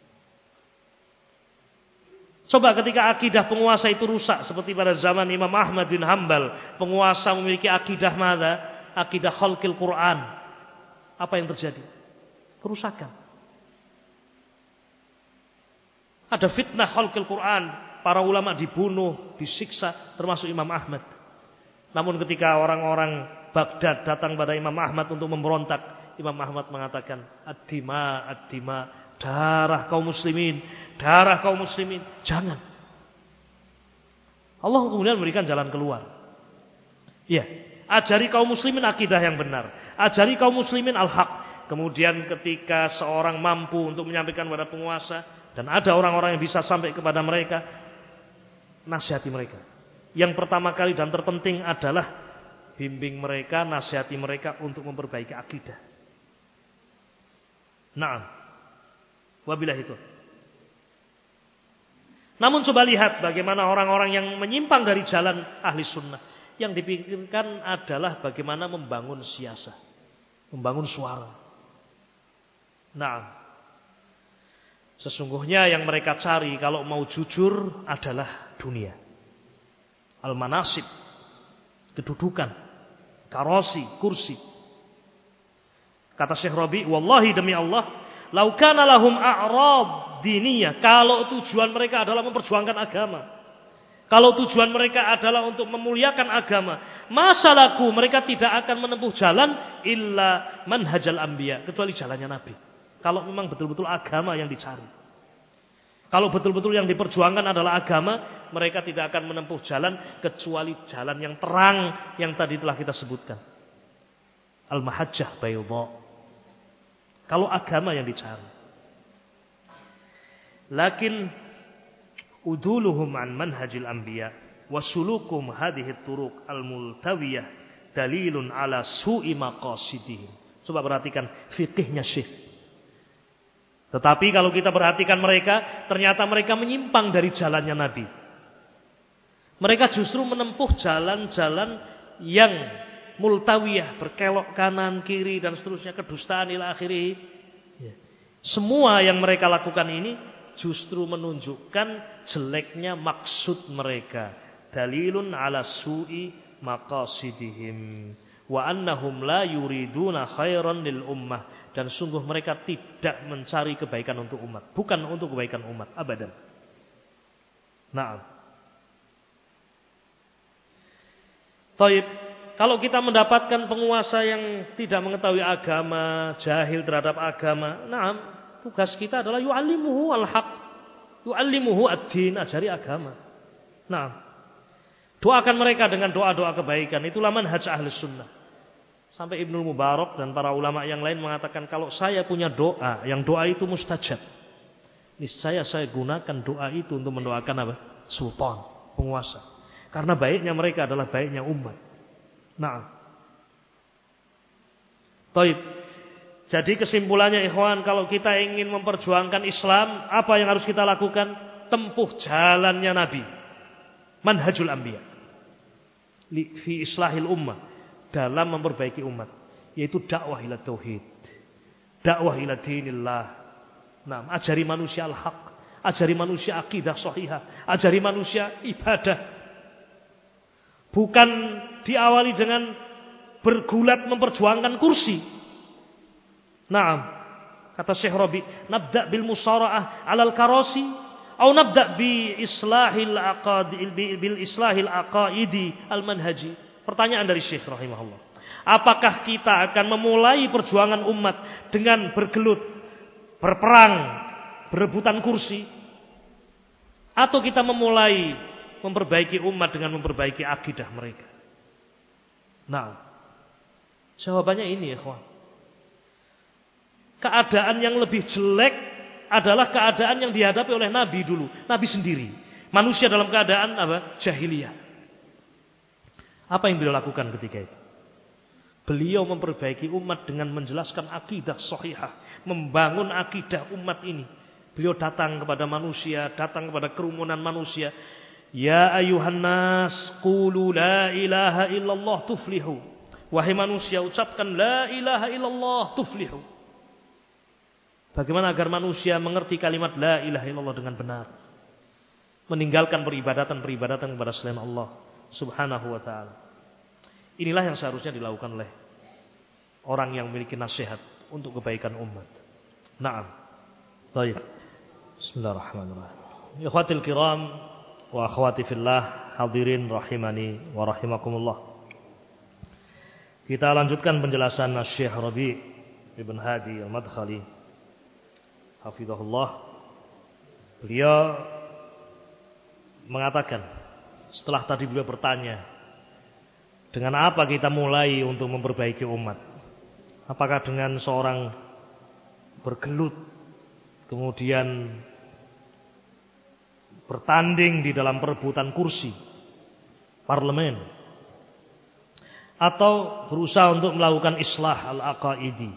Coba ketika akidah penguasa itu rusak, seperti pada zaman Imam Ahmad bin Hanbal, penguasa memiliki akidah mana? Akidah khalqil Quran. Apa yang terjadi? Kerusakan. Ada fitnah khalqil Quran, para ulama dibunuh, disiksa, termasuk Imam Ahmad. Namun ketika orang-orang Baghdad datang pada Imam Ahmad untuk memberontak, Imam Ahmad mengatakan, ad-dima, ad-dima, darah kaum muslimin, darah kaum muslimin, jangan. Allah kemudian memberikan jalan keluar. Ya, ajari kaum muslimin akidah yang benar, ajari kaum muslimin al-haq. Kemudian ketika seorang mampu untuk menyampaikan kepada penguasa, dan ada orang-orang yang bisa sampai kepada mereka, nasihati mereka. Yang pertama kali dan terpenting adalah bimbing mereka, nasihati mereka untuk memperbaiki akidah. Naam. Wabillahi itu. Namun coba lihat bagaimana orang-orang yang menyimpang dari jalan ahli sunnah. Yang dipikirkan adalah bagaimana membangun siasah, membangun suara. Nah, sesungguhnya yang mereka cari kalau mau jujur adalah dunia. Al-manasib, kedudukan, karosi, kursi. Kata Syekh Rabi, wallahi demi Allah, lau kana lahum a'rad diniyah, kalau tujuan mereka adalah memperjuangkan agama, kalau tujuan mereka adalah untuk memuliakan agama, masalaku mereka tidak akan menempuh jalan illa manhajal anbiya, kecuali jalannya Nabi. Kalau memang betul-betul agama yang dicari, kalau betul-betul yang diperjuangkan adalah agama, mereka tidak akan menempuh jalan kecuali jalan yang terang yang tadi telah kita sebutkan. Al-mahajjah bayda. Kalau agama yang dicari. Lakin uduluhum an manhajil anbiya wa sulukum hadhihi turuq al-multawiyah dalilun ala su'i maqasidihim. Coba perhatikan fikihnya Syekh. Tetapi kalau kita perhatikan mereka, ternyata mereka menyimpang dari jalannya Nabi. Mereka justru menempuh jalan-jalan yang multawiyah, berkelok kanan, kiri dan seterusnya, kedustaan ila akhirih. Semua yang mereka lakukan ini justru menunjukkan jeleknya maksud mereka. Dalilun ala su'i maqasidihim wa annahum la yuriduna khairan lil ummah, dan sungguh mereka tidak mencari kebaikan untuk umat, bukan untuk kebaikan umat abadan. Naam. Taib. Kalau kita mendapatkan penguasa yang tidak mengetahui agama, jahil terhadap agama, nah, tugas kita adalah yu'allimuhu al-haq, yu'allimuhu ad-din, ajari agama. Nah, doakan mereka dengan doa-doa kebaikan, itulah manhaj ahli sunnah. Sampai Ibnu Mubarak dan para ulama yang lain mengatakan, kalau saya punya doa, yang doa itu mustajab, niscaya saya gunakan doa itu untuk mendoakan apa? Sultan, penguasa. Karena baiknya mereka adalah baiknya umat. Nah, taib. Jadi kesimpulannya ikhwan, kalau kita ingin memperjuangkan Islam, apa yang harus kita lakukan? Tempuh jalannya Nabi, manhajul anbiya, fi islahil ummah, dalam memperbaiki umat, yaitu dakwah ila tauhid, dakwah ila dinillah. Nah, ajari manusia al-haq, ajari manusia akidah sahihah, ajari manusia ibadah. Bukan diawali dengan bergulat memperjuangkan kursi. Naam, kata Syekh Rabi, nabda bil musara'ah 'alal karasi, atau nabda bi islahil aqaidi al manhaji. Pertanyaan dari Syekh rahimahullah. Apakah kita akan memulai perjuangan umat dengan bergelut, berperang, berebutan kursi, atau kita memulai memperbaiki umat dengan memperbaiki akidah mereka? Nah, jawabannya ini ya kawan. Keadaan yang lebih jelek adalah keadaan yang dihadapi oleh Nabi dulu. Nabi sendiri. Manusia dalam keadaan apa? Jahiliyah. Apa yang beliau lakukan ketika itu? Beliau memperbaiki umat dengan menjelaskan akidah sahihah. Membangun akidah umat ini. Beliau datang kepada manusia, datang kepada kerumunan manusia. Ya ayuhan nas, qulu la ilaha illallah tuflihu. Wahai manusia, ucapkan la ilaha illallah tuflihu. Bagaimana agar manusia mengerti kalimat la ilaha illallah dengan benar? Meninggalkan peribadatan kepada selain Allah subhanahu wa ta'ala. Inilah yang seharusnya dilakukan oleh orang yang memiliki nasihat untuk kebaikan umat. Naam. Baik. Bismillahirrahmanirrahim. Ikhwatil kiram wa akhwati fillah, hadirin rahimani wa rahimakumullah. Kita lanjutkan penjelasan Syekh Rabi' Ibn Hadi Al-Madkhali hafizahullah. Beliau mengatakan, setelah tadi beliau bertanya, dengan apa kita mulai untuk memperbaiki umat? Apakah dengan seorang bergelut, kemudian bertanding di dalam perebutan kursi parlemen, atau berusaha untuk melakukan islah al-aqaidi,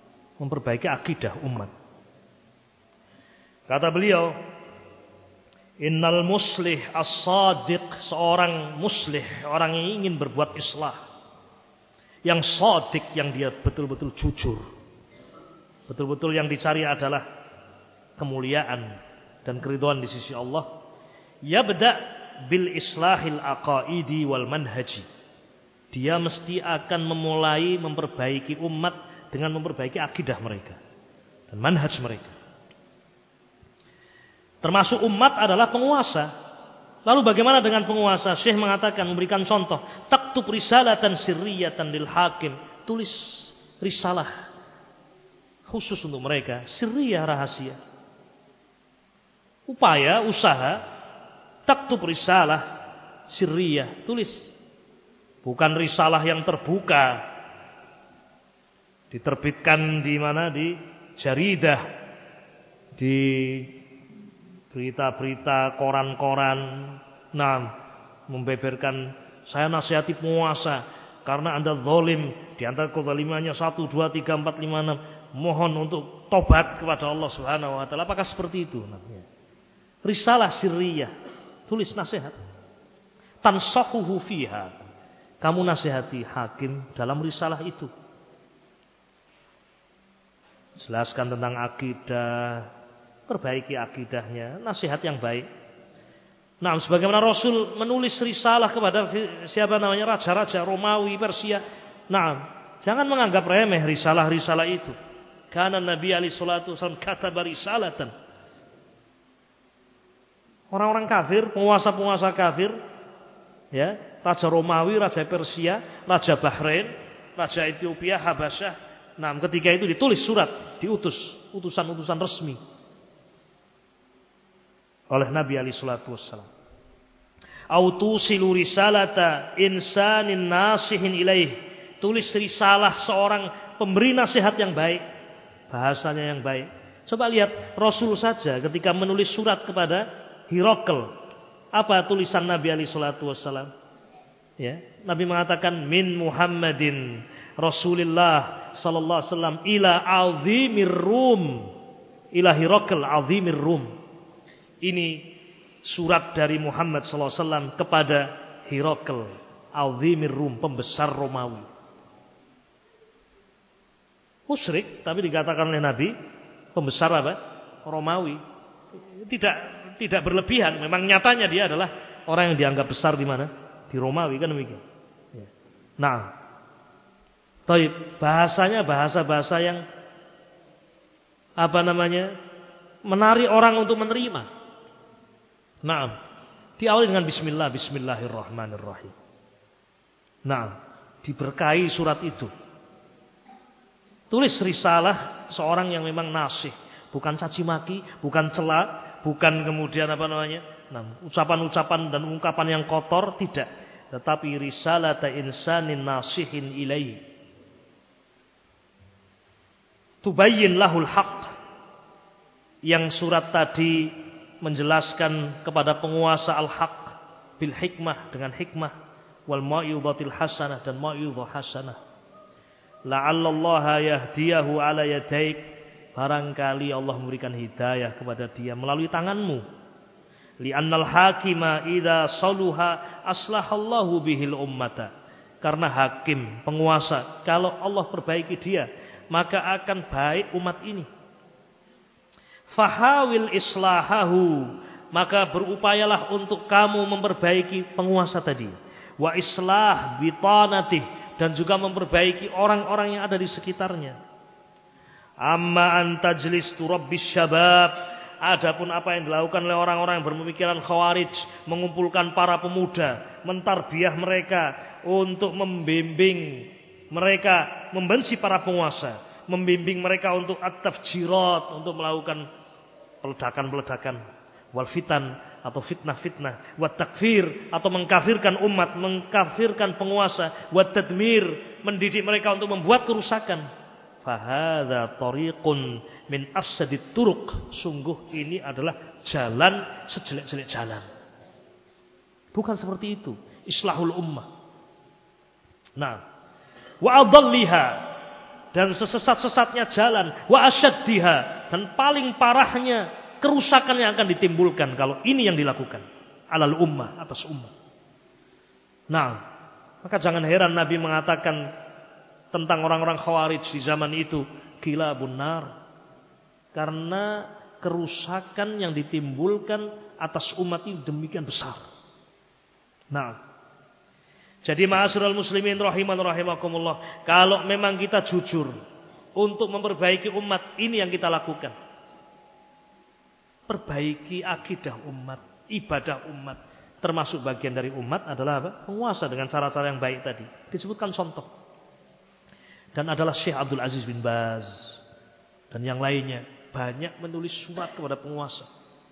memperbaiki akidah umat? Kata beliau, Innal muslih as-sadiq, seorang muslih, orang yang ingin berbuat islah, yang shadiq, yang dia betul-betul jujur, betul-betul yang dicari adalah kemuliaan dan keridhaan di sisi Allah. Yabda bil islahil aqaidi wal manhaji. Dia mesti akan memulai memperbaiki umat dengan memperbaiki akidah mereka dan manhaj mereka. Termasuk umat adalah penguasa. Lalu bagaimana dengan penguasa? Syekh mengatakan, memberikan contoh, taktub risalatan sirriyatan lil hakim, tulis risalah khusus untuk mereka, sirriyah, rahasia. Upaya, usaha, taktub risalah sirriyah, tulis. Bukan risalah yang terbuka, diterbitkan di mana, di jaridah, di berita-berita, koran-koran, membeberkan, saya nasihati penguasa karena Anda zalim, di antara kezalimannya 1, 2, 3, 4, 5, 6, mohon untuk tobat kepada Allah Subhanahu wa taala. Apakah seperti itu namanya? Risalah sirriyah, tulis nasihat. Tansahuhu fiha, kamu nasihati hakim dalam risalah itu. Jelaskan tentang akidah, perbaiki akidahnya, nasihat yang baik. Nah, sebagaimana Rasul menulis risalah kepada siapa namanya, raja-raja Romawi, Persia. Nah, jangan menganggap remeh risalah-risalah itu. Karena Nabi alaihi salatu wasallam kataba risalatan. Orang-orang kafir, penguasa-penguasa kafir, ya, raja Romawi, raja Persia, raja Bahrain, raja Ethiopia, Habasyah. Nah, ketika itu ditulis surat, diutus, utusan-utusan resmi oleh Nabi alaihi salatu wassalam. Autusilu risalata insanin nasihin ilaih, tulis risalah seorang pemberi nasihat yang baik, bahasanya yang baik. Coba lihat Rasul saja ketika menulis surat kepada Hirakl, apa tulisan Nabi alaihi salatu wassalam? Ya, Nabi mengatakan min Muhammadin Rasulillah sallallahu alaihi wasallam ila azimir Rum, ila Hirakl azimir Rum. Ini surat dari Muhammad sallallahu alaihi wasallam kepada Hirakl azimir Rum, pembesar Romawi. Musyrik, tapi dikatakan oleh Nabi pembesar apa? Romawi. Tidak berlebihan, memang nyatanya dia adalah orang yang dianggap besar di mana? Di Romawi, kan demikian. Nah, bahasanya bahasa-bahasa yang apa namanya, menarik orang untuk menerima. Nah, diawali dengan Bismillah, Bismillahirrahmanirrahim. Nah, diberkahi surat itu. Tulis risalah seorang yang memang nasih, bukan caci maki, bukan cela, bukan kemudian apa namanya, ucapan-ucapan dan ungkapan yang kotor, tidak. Tetapi risalata insanin nasihin ilaihi. Tubayyin lahul haq. Yang surat tadi menjelaskan kepada penguasa al-haq bil hikmah, dengan hikmah, wal mau'izatil hasanah, dan mau'izah hasanah. La'allallaha yahdiyahu ala yadaik, barangkali Allah memberikan hidayah kepada dia melalui tanganmu. Li'annal hakima idza saluha aslahallahu bihil ummata. Karena hakim, penguasa, kalau Allah perbaiki dia, maka akan baik umat ini. Fahawil islahahu, maka berupayalah untuk kamu memperbaiki penguasa tadi. Wa islah bitanatih, dan juga memperbaiki orang-orang yang ada di sekitarnya. Amma antajlis turabbis syabab, adapun apa yang dilakukan oleh orang-orang yang berpemikiran khawarij, mengumpulkan para pemuda, mentarbiyah mereka untuk membimbing mereka membenci para penguasa, membimbing mereka untuk at-tafjirat, untuk melakukan peledakan-peledakan, wal fitan, atau fitnah-fitnah, wa takfir, atau mengkafirkan umat, mengkafirkan penguasa, wa tadmir, mendidik mereka untuk membuat kerusakan. Fahadha tariqun min afsadit turuq, sungguh ini adalah jalan sejelek-jelek jalan. Bukan seperti itu islahul ummah. Nah, wa adalliha, dan sesesat-sesatnya jalan, wa asyaddiha, dan paling parahnya kerusakan yang akan ditimbulkan kalau ini yang dilakukan alal ummah, atas ummah. Nah, maka jangan heran Nabi mengatakan tentang orang-orang Khawarij di zaman itu, gila benar, karena kerusakan yang ditimbulkan atas umat ini demikian besar. Nah, jadi ma'asyiral muslimin rahiman rahimakumullah, kalau memang kita jujur untuk memperbaiki umat, ini yang kita lakukan. Perbaiki akidah umat, ibadah umat. Termasuk bagian dari umat adalah apa? Penguasa dengan cara-cara yang baik tadi. Disebutkan contoh. Dan adalah Syekh Abdul Aziz bin Baz dan yang lainnya banyak menulis surat kepada penguasa.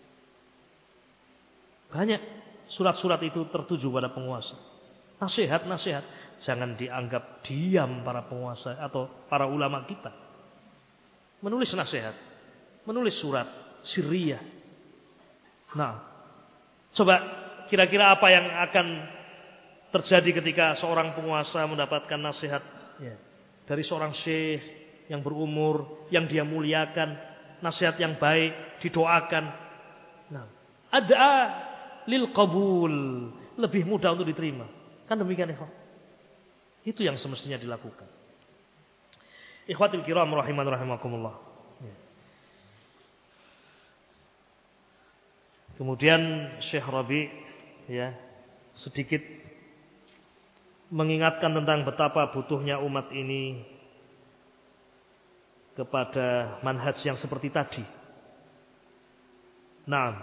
Banyak surat-surat itu tertuju pada penguasa. Nasihat-nasihat. Jangan dianggap diam para penguasa atau para ulama kita. Menulis nasihat. Menulis surat sirriyah. Nah, coba kira-kira apa yang akan terjadi ketika seorang penguasa mendapatkan nasihat dari seorang syekh yang berumur, yang dia muliakan, nasihat yang baik, didoakan. Nah, ad'a lil qabul, lebih mudah untuk diterima. Kan demikian, ikhwan. Itu yang semestinya dilakukan. Ikhwatul kiram rahiman rahimakumullah. Kemudian Syekh Rabi sedikit mengingatkan tentang betapa butuhnya umat ini kepada manhaj yang seperti tadi. Nah,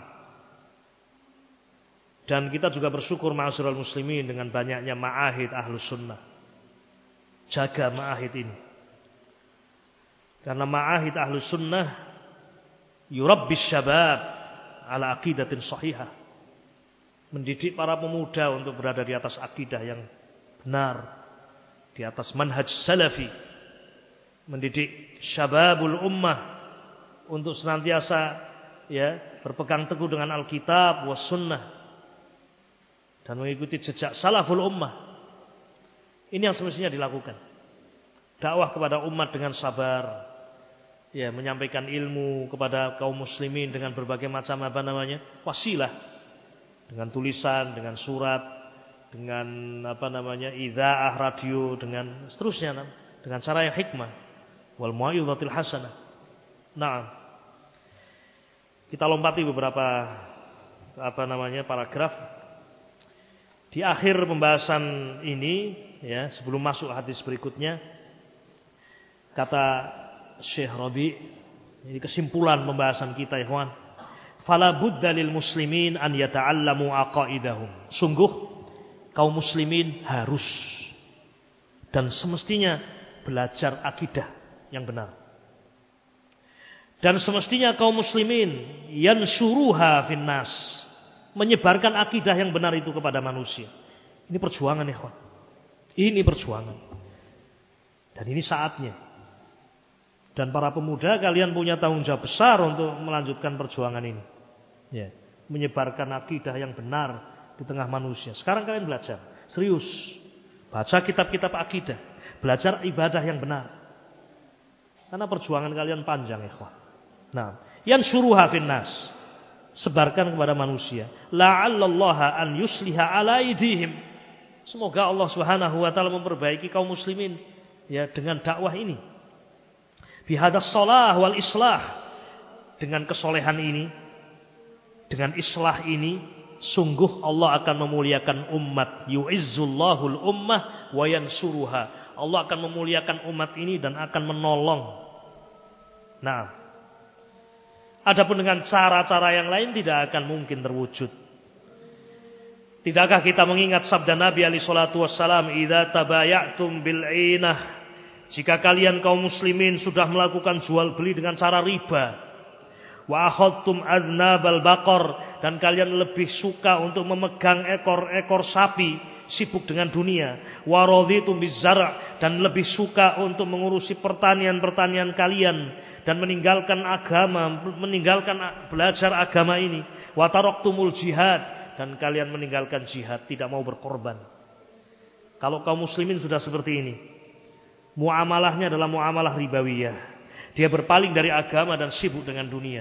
dan kita juga bersyukur ma'asyiral muslimin dengan banyaknya ma'ahid ahlus sunnah. Jaga ma'ahid ini. Karena ma'ahid ahlus sunnah yurabbis syabab ala aqidatin sahihah. Mendidik para pemuda untuk berada di atas akidah yang benar. Di atas manhaj salafi. Mendidik syababul ummah untuk senantiasa berpegang teguh dengan Alkitab was sunnah dan mengikuti jejak salaful ummah. Ini yang semestinya dilakukan. Dakwah kepada umat dengan sabar, menyampaikan ilmu kepada kaum muslimin dengan berbagai macam wasilah, dengan tulisan, dengan surat, dengan idzaah radio, dengan seterusnya, dengan cara yang hikmah. Wal mau'izatil hasanah. Nah, kita lompati beberapa paragraf di akhir pembahasan ini, sebelum masuk hadis berikutnya, kata Syekh Rabi, ini kesimpulan pembahasan kita, ikhwan. Fala budda lil muslimin an yata'allamu aqaidahum. Sungguh kaum muslimin harus dan semestinya belajar akidah yang benar. Dan semestinya kaum muslimin yansuruha finnas, menyebarkan akidah yang benar itu kepada manusia. Ini perjuangan, ikhwan. Ini perjuangan. Dan ini saatnya. Dan para pemuda, kalian punya tanggung jawab besar untuk melanjutkan perjuangan ini. Menyebarkan akidah yang benar di tengah manusia. Sekarang kalian belajar, serius. Baca kitab-kitab akidah. Belajar ibadah yang benar. Karena perjuangan kalian panjang, ikhwan. Nah, yansuruha finnas, sebarkan kepada manusia. La'allallaha an yusliha ala aydihim. Semoga Allah Subhanahu wa taala memperbaiki kaum muslimin dengan dakwah ini. Bihadas shalah wal islah, dengan kesolehan ini, dengan islah ini, sungguh Allah akan memuliakan umat. Yu'izzullahul ummah wa yansuruha. Allah akan memuliakan umat ini dan akan menolong. Nah, adapun dengan cara-cara yang lain tidak akan mungkin terwujud. Tidakkah kita mengingat sabda Nabi alaihi salatu wassalam, "Idza tabaya'tum bil 'inah." Jika kalian kaum muslimin sudah melakukan jual beli dengan cara riba, wa akhadtum adnabal baqar, dan kalian lebih suka untuk memegang ekor-ekor sapi, sibuk dengan dunia, wa raditum bizar', dan lebih suka untuk mengurusi pertanian-pertanian kalian dan meninggalkan agama, meninggalkan belajar agama ini, wa taraktumul jihad, dan kalian meninggalkan jihad, tidak mau berkorban. Kalau kaum muslimin sudah seperti ini, muamalahnya adalah muamalah ribawiyah. Dia berpaling dari agama dan sibuk dengan dunia.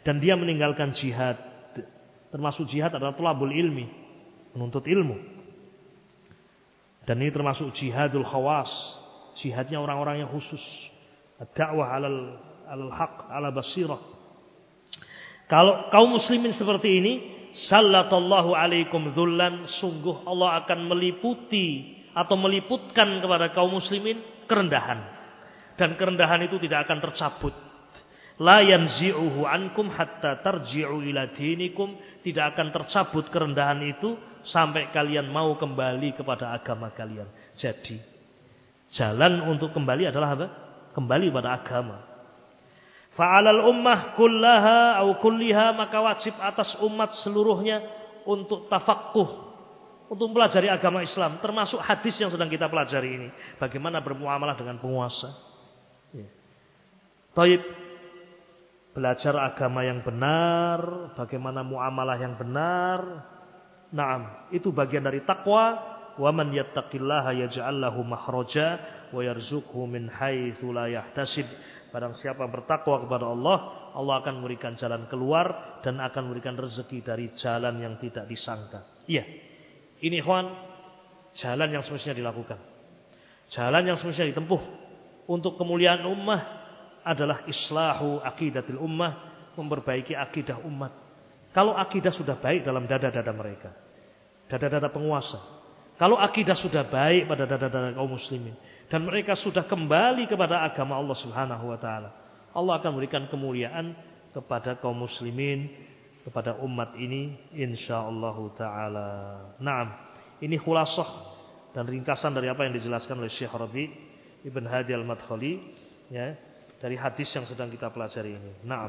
dan dia meninggalkan jihad. Termasuk jihad adalah thalabul ilmi, menuntut ilmu. Dan ini termasuk jihadul khawas, jihadnya orang-orang yang khusus. Ad-da'wah 'alal haq, 'ala basirah. Kalau kaum muslimin seperti ini, sallatallahu alaikum dzullan, sungguh Allah akan meliputi atau meliputkan kepada kaum muslimin kerendahan. Dan kerendahan itu tidak akan tercabut. La yanzi'uhu ankum hatta tarji'u ila dinikum, tidak akan tercabut kerendahan itu sampai kalian mau kembali kepada agama kalian. Jadi, jalan untuk kembali adalah apa? Kembali pada agama. Fa'alal ummah kullaha au kulliha, maka wajib atas umat seluruhnya untuk tafaqquh, untuk mempelajari agama Islam, termasuk hadis yang sedang kita pelajari ini. Bagaimana bermuamalah dengan penguasa. Ya. Taib, belajar agama yang benar, bagaimana muamalah yang benar. Naam, itu bagian dari takwa. Wa man yattaqillaha yaj'al lahu makhraja wa yarzuqhu min haitsu la yahtasib. Barang siapa bertakwa kepada Allah, Allah akan memberikan jalan keluar dan akan memberikan rezeki dari jalan yang tidak disangka. Iya. Ini ikhwan, jalan yang semestinya dilakukan. Jalan yang semestinya ditempuh untuk kemuliaan ummah adalah islahu aqidatil ummah, memperbaiki akidah umat. Kalau akidah sudah baik dalam dada-dada mereka, dada-dada penguasa. Kalau akidah sudah baik pada dada-dada kaum muslimin dan mereka sudah kembali kepada agama Allah Subhanahu wa taala, Allah akan memberikan kemuliaan kepada kaum muslimin, kepada umat ini insyaallah taala. Naam, ini khulasah dan ringkasan dari apa yang dijelaskan oleh Syekh Rabi' Ibn Hadi Al-Madkhali, ya, dari hadis yang sedang kita pelajari ini. Naam.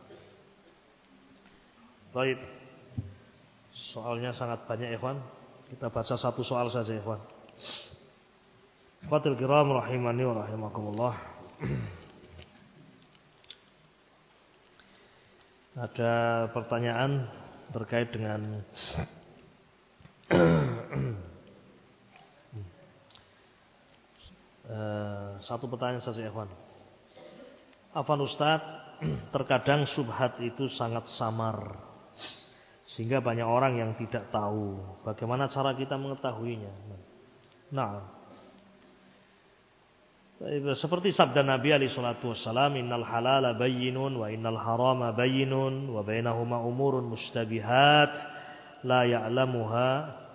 Baik. Soalnya sangat banyak, ikhwan. Kita baca satu soal saja, ikhwan. Ikhwatul kiram rahimani wa rahimakumullah. Ada pertanyaan terkait dengan satu pertanyaan saja, ikhwan. Afwan Ustaz, terkadang syubhat itu sangat samar, sehingga banyak orang yang tidak tahu bagaimana cara kita mengetahuinya. Nah, seperti sabda Nabi alaihi salatu wassalam, innal halala bayyinun wa innal harama bayyinun wa bainahuma umurun mustabihat la ya'lamuha.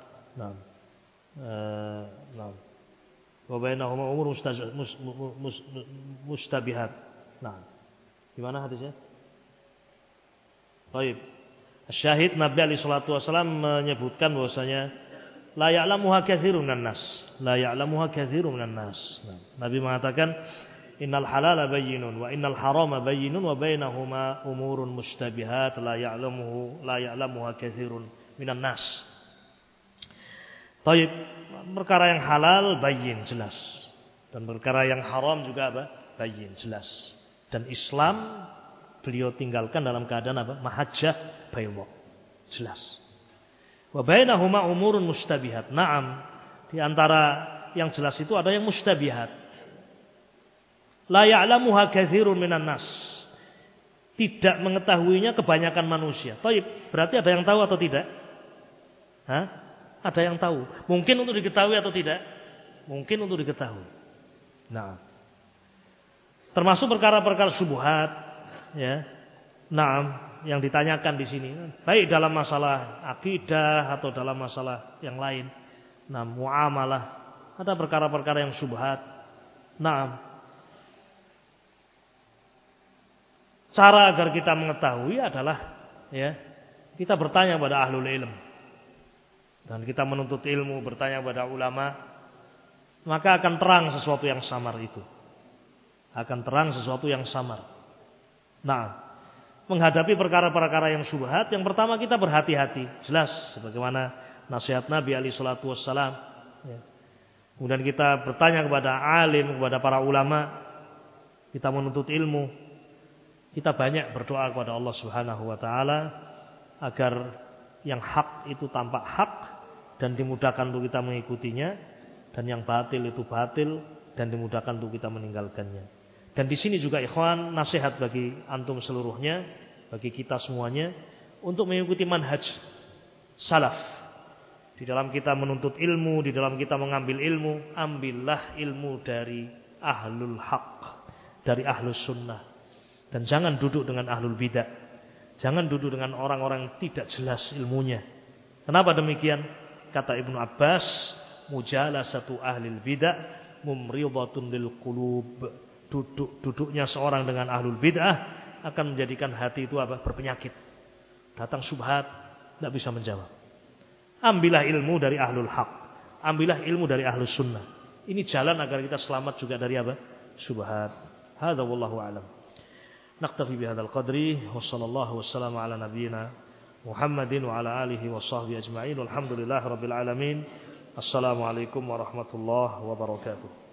Wa bainahuma umurun mustabihat. Nah, gimana hadisnya? Baik. Syahid Nabi alaihi salatu wasallam menyebutkan bahwasanya la ya'lamuha katsirun minan nas. La ya'lamuha katsirun minan nas. Nabi mengatakan innal halala bayyinun wa innal harama bayyinun wa bainahuma umurun mustabihat la ya'lamuha katsirun minan nas. Baik, perkara yang halal bayyin, jelas. Dan perkara yang haram juga apa? Bayyin, jelas. Dan Islam beliau tinggalkan dalam keadaan apa? Mahajjah bayda. Jelas. Wa bainahuma umurun mustabihat. Naam, di antara yang jelas itu ada yang mustabihat. La ya'lamuha katsirun minan nas. Tidak mengetahuinya kebanyakan manusia. Thaib, berarti ada yang tahu atau tidak? Hah? Ada yang tahu. Mungkin untuk diketahui atau tidak? Mungkin untuk diketahui. Nah, termasuk perkara-perkara syubhat, ya. Nah, yang ditanyakan di sini, baik dalam masalah akidah atau dalam masalah yang lain. Nah, muamalah, ada perkara-perkara yang syubhat. Nah, cara agar kita mengetahui adalah, ya, kita bertanya kepada ahlul ilm. Dan kita menuntut ilmu, bertanya kepada ulama, maka akan terang sesuatu yang samar itu. Akan terang sesuatu yang samar. Nah, menghadapi perkara-perkara yang syubhat, yang pertama kita berhati-hati. Jelas, sebagaimana nasihat Nabi alaihi salatu wassalam. Ya. Kemudian kita bertanya kepada alim, kepada para ulama. Kita menuntut ilmu. Kita banyak berdoa kepada Allah Subhanahu wa taala agar yang hak itu tampak hak dan dimudahkan untuk kita mengikutinya, dan yang batil itu batil dan dimudahkan untuk kita meninggalkannya. Dan di sini juga ikhwan, nasihat bagi antum seluruhnya, bagi kita semuanya untuk mengikuti manhaj salaf. Di dalam kita menuntut ilmu, di dalam kita mengambil ilmu, ambillah ilmu dari ahlul haq, dari ahlus sunnah. Dan jangan duduk dengan ahlul bidah. Jangan duduk dengan orang-orang yang tidak jelas ilmunya. Kenapa demikian? Kata Ibnu Abbas, mujalasatu ahlil bidah mumridatun lil qulub. Duduknya seorang dengan ahlul bidah akan menjadikan hati itu berpenyakit. Datang syubhat, tidak bisa menjawab. Ambillah ilmu dari ahlul haq. Ambillah ilmu dari ahlus sunnah. Ini jalan agar kita selamat juga dari syubhat. Hadza wallahu a'lam. Naktafi bihadzal qadri wa sallallahu wassalamu ala nabiyyina Muhammadin wa ala alihi wa sahbihi ajma'in. Walhamdulillahirabbil alamin. Assalamualaikum warahmatullahi wabarakatuh.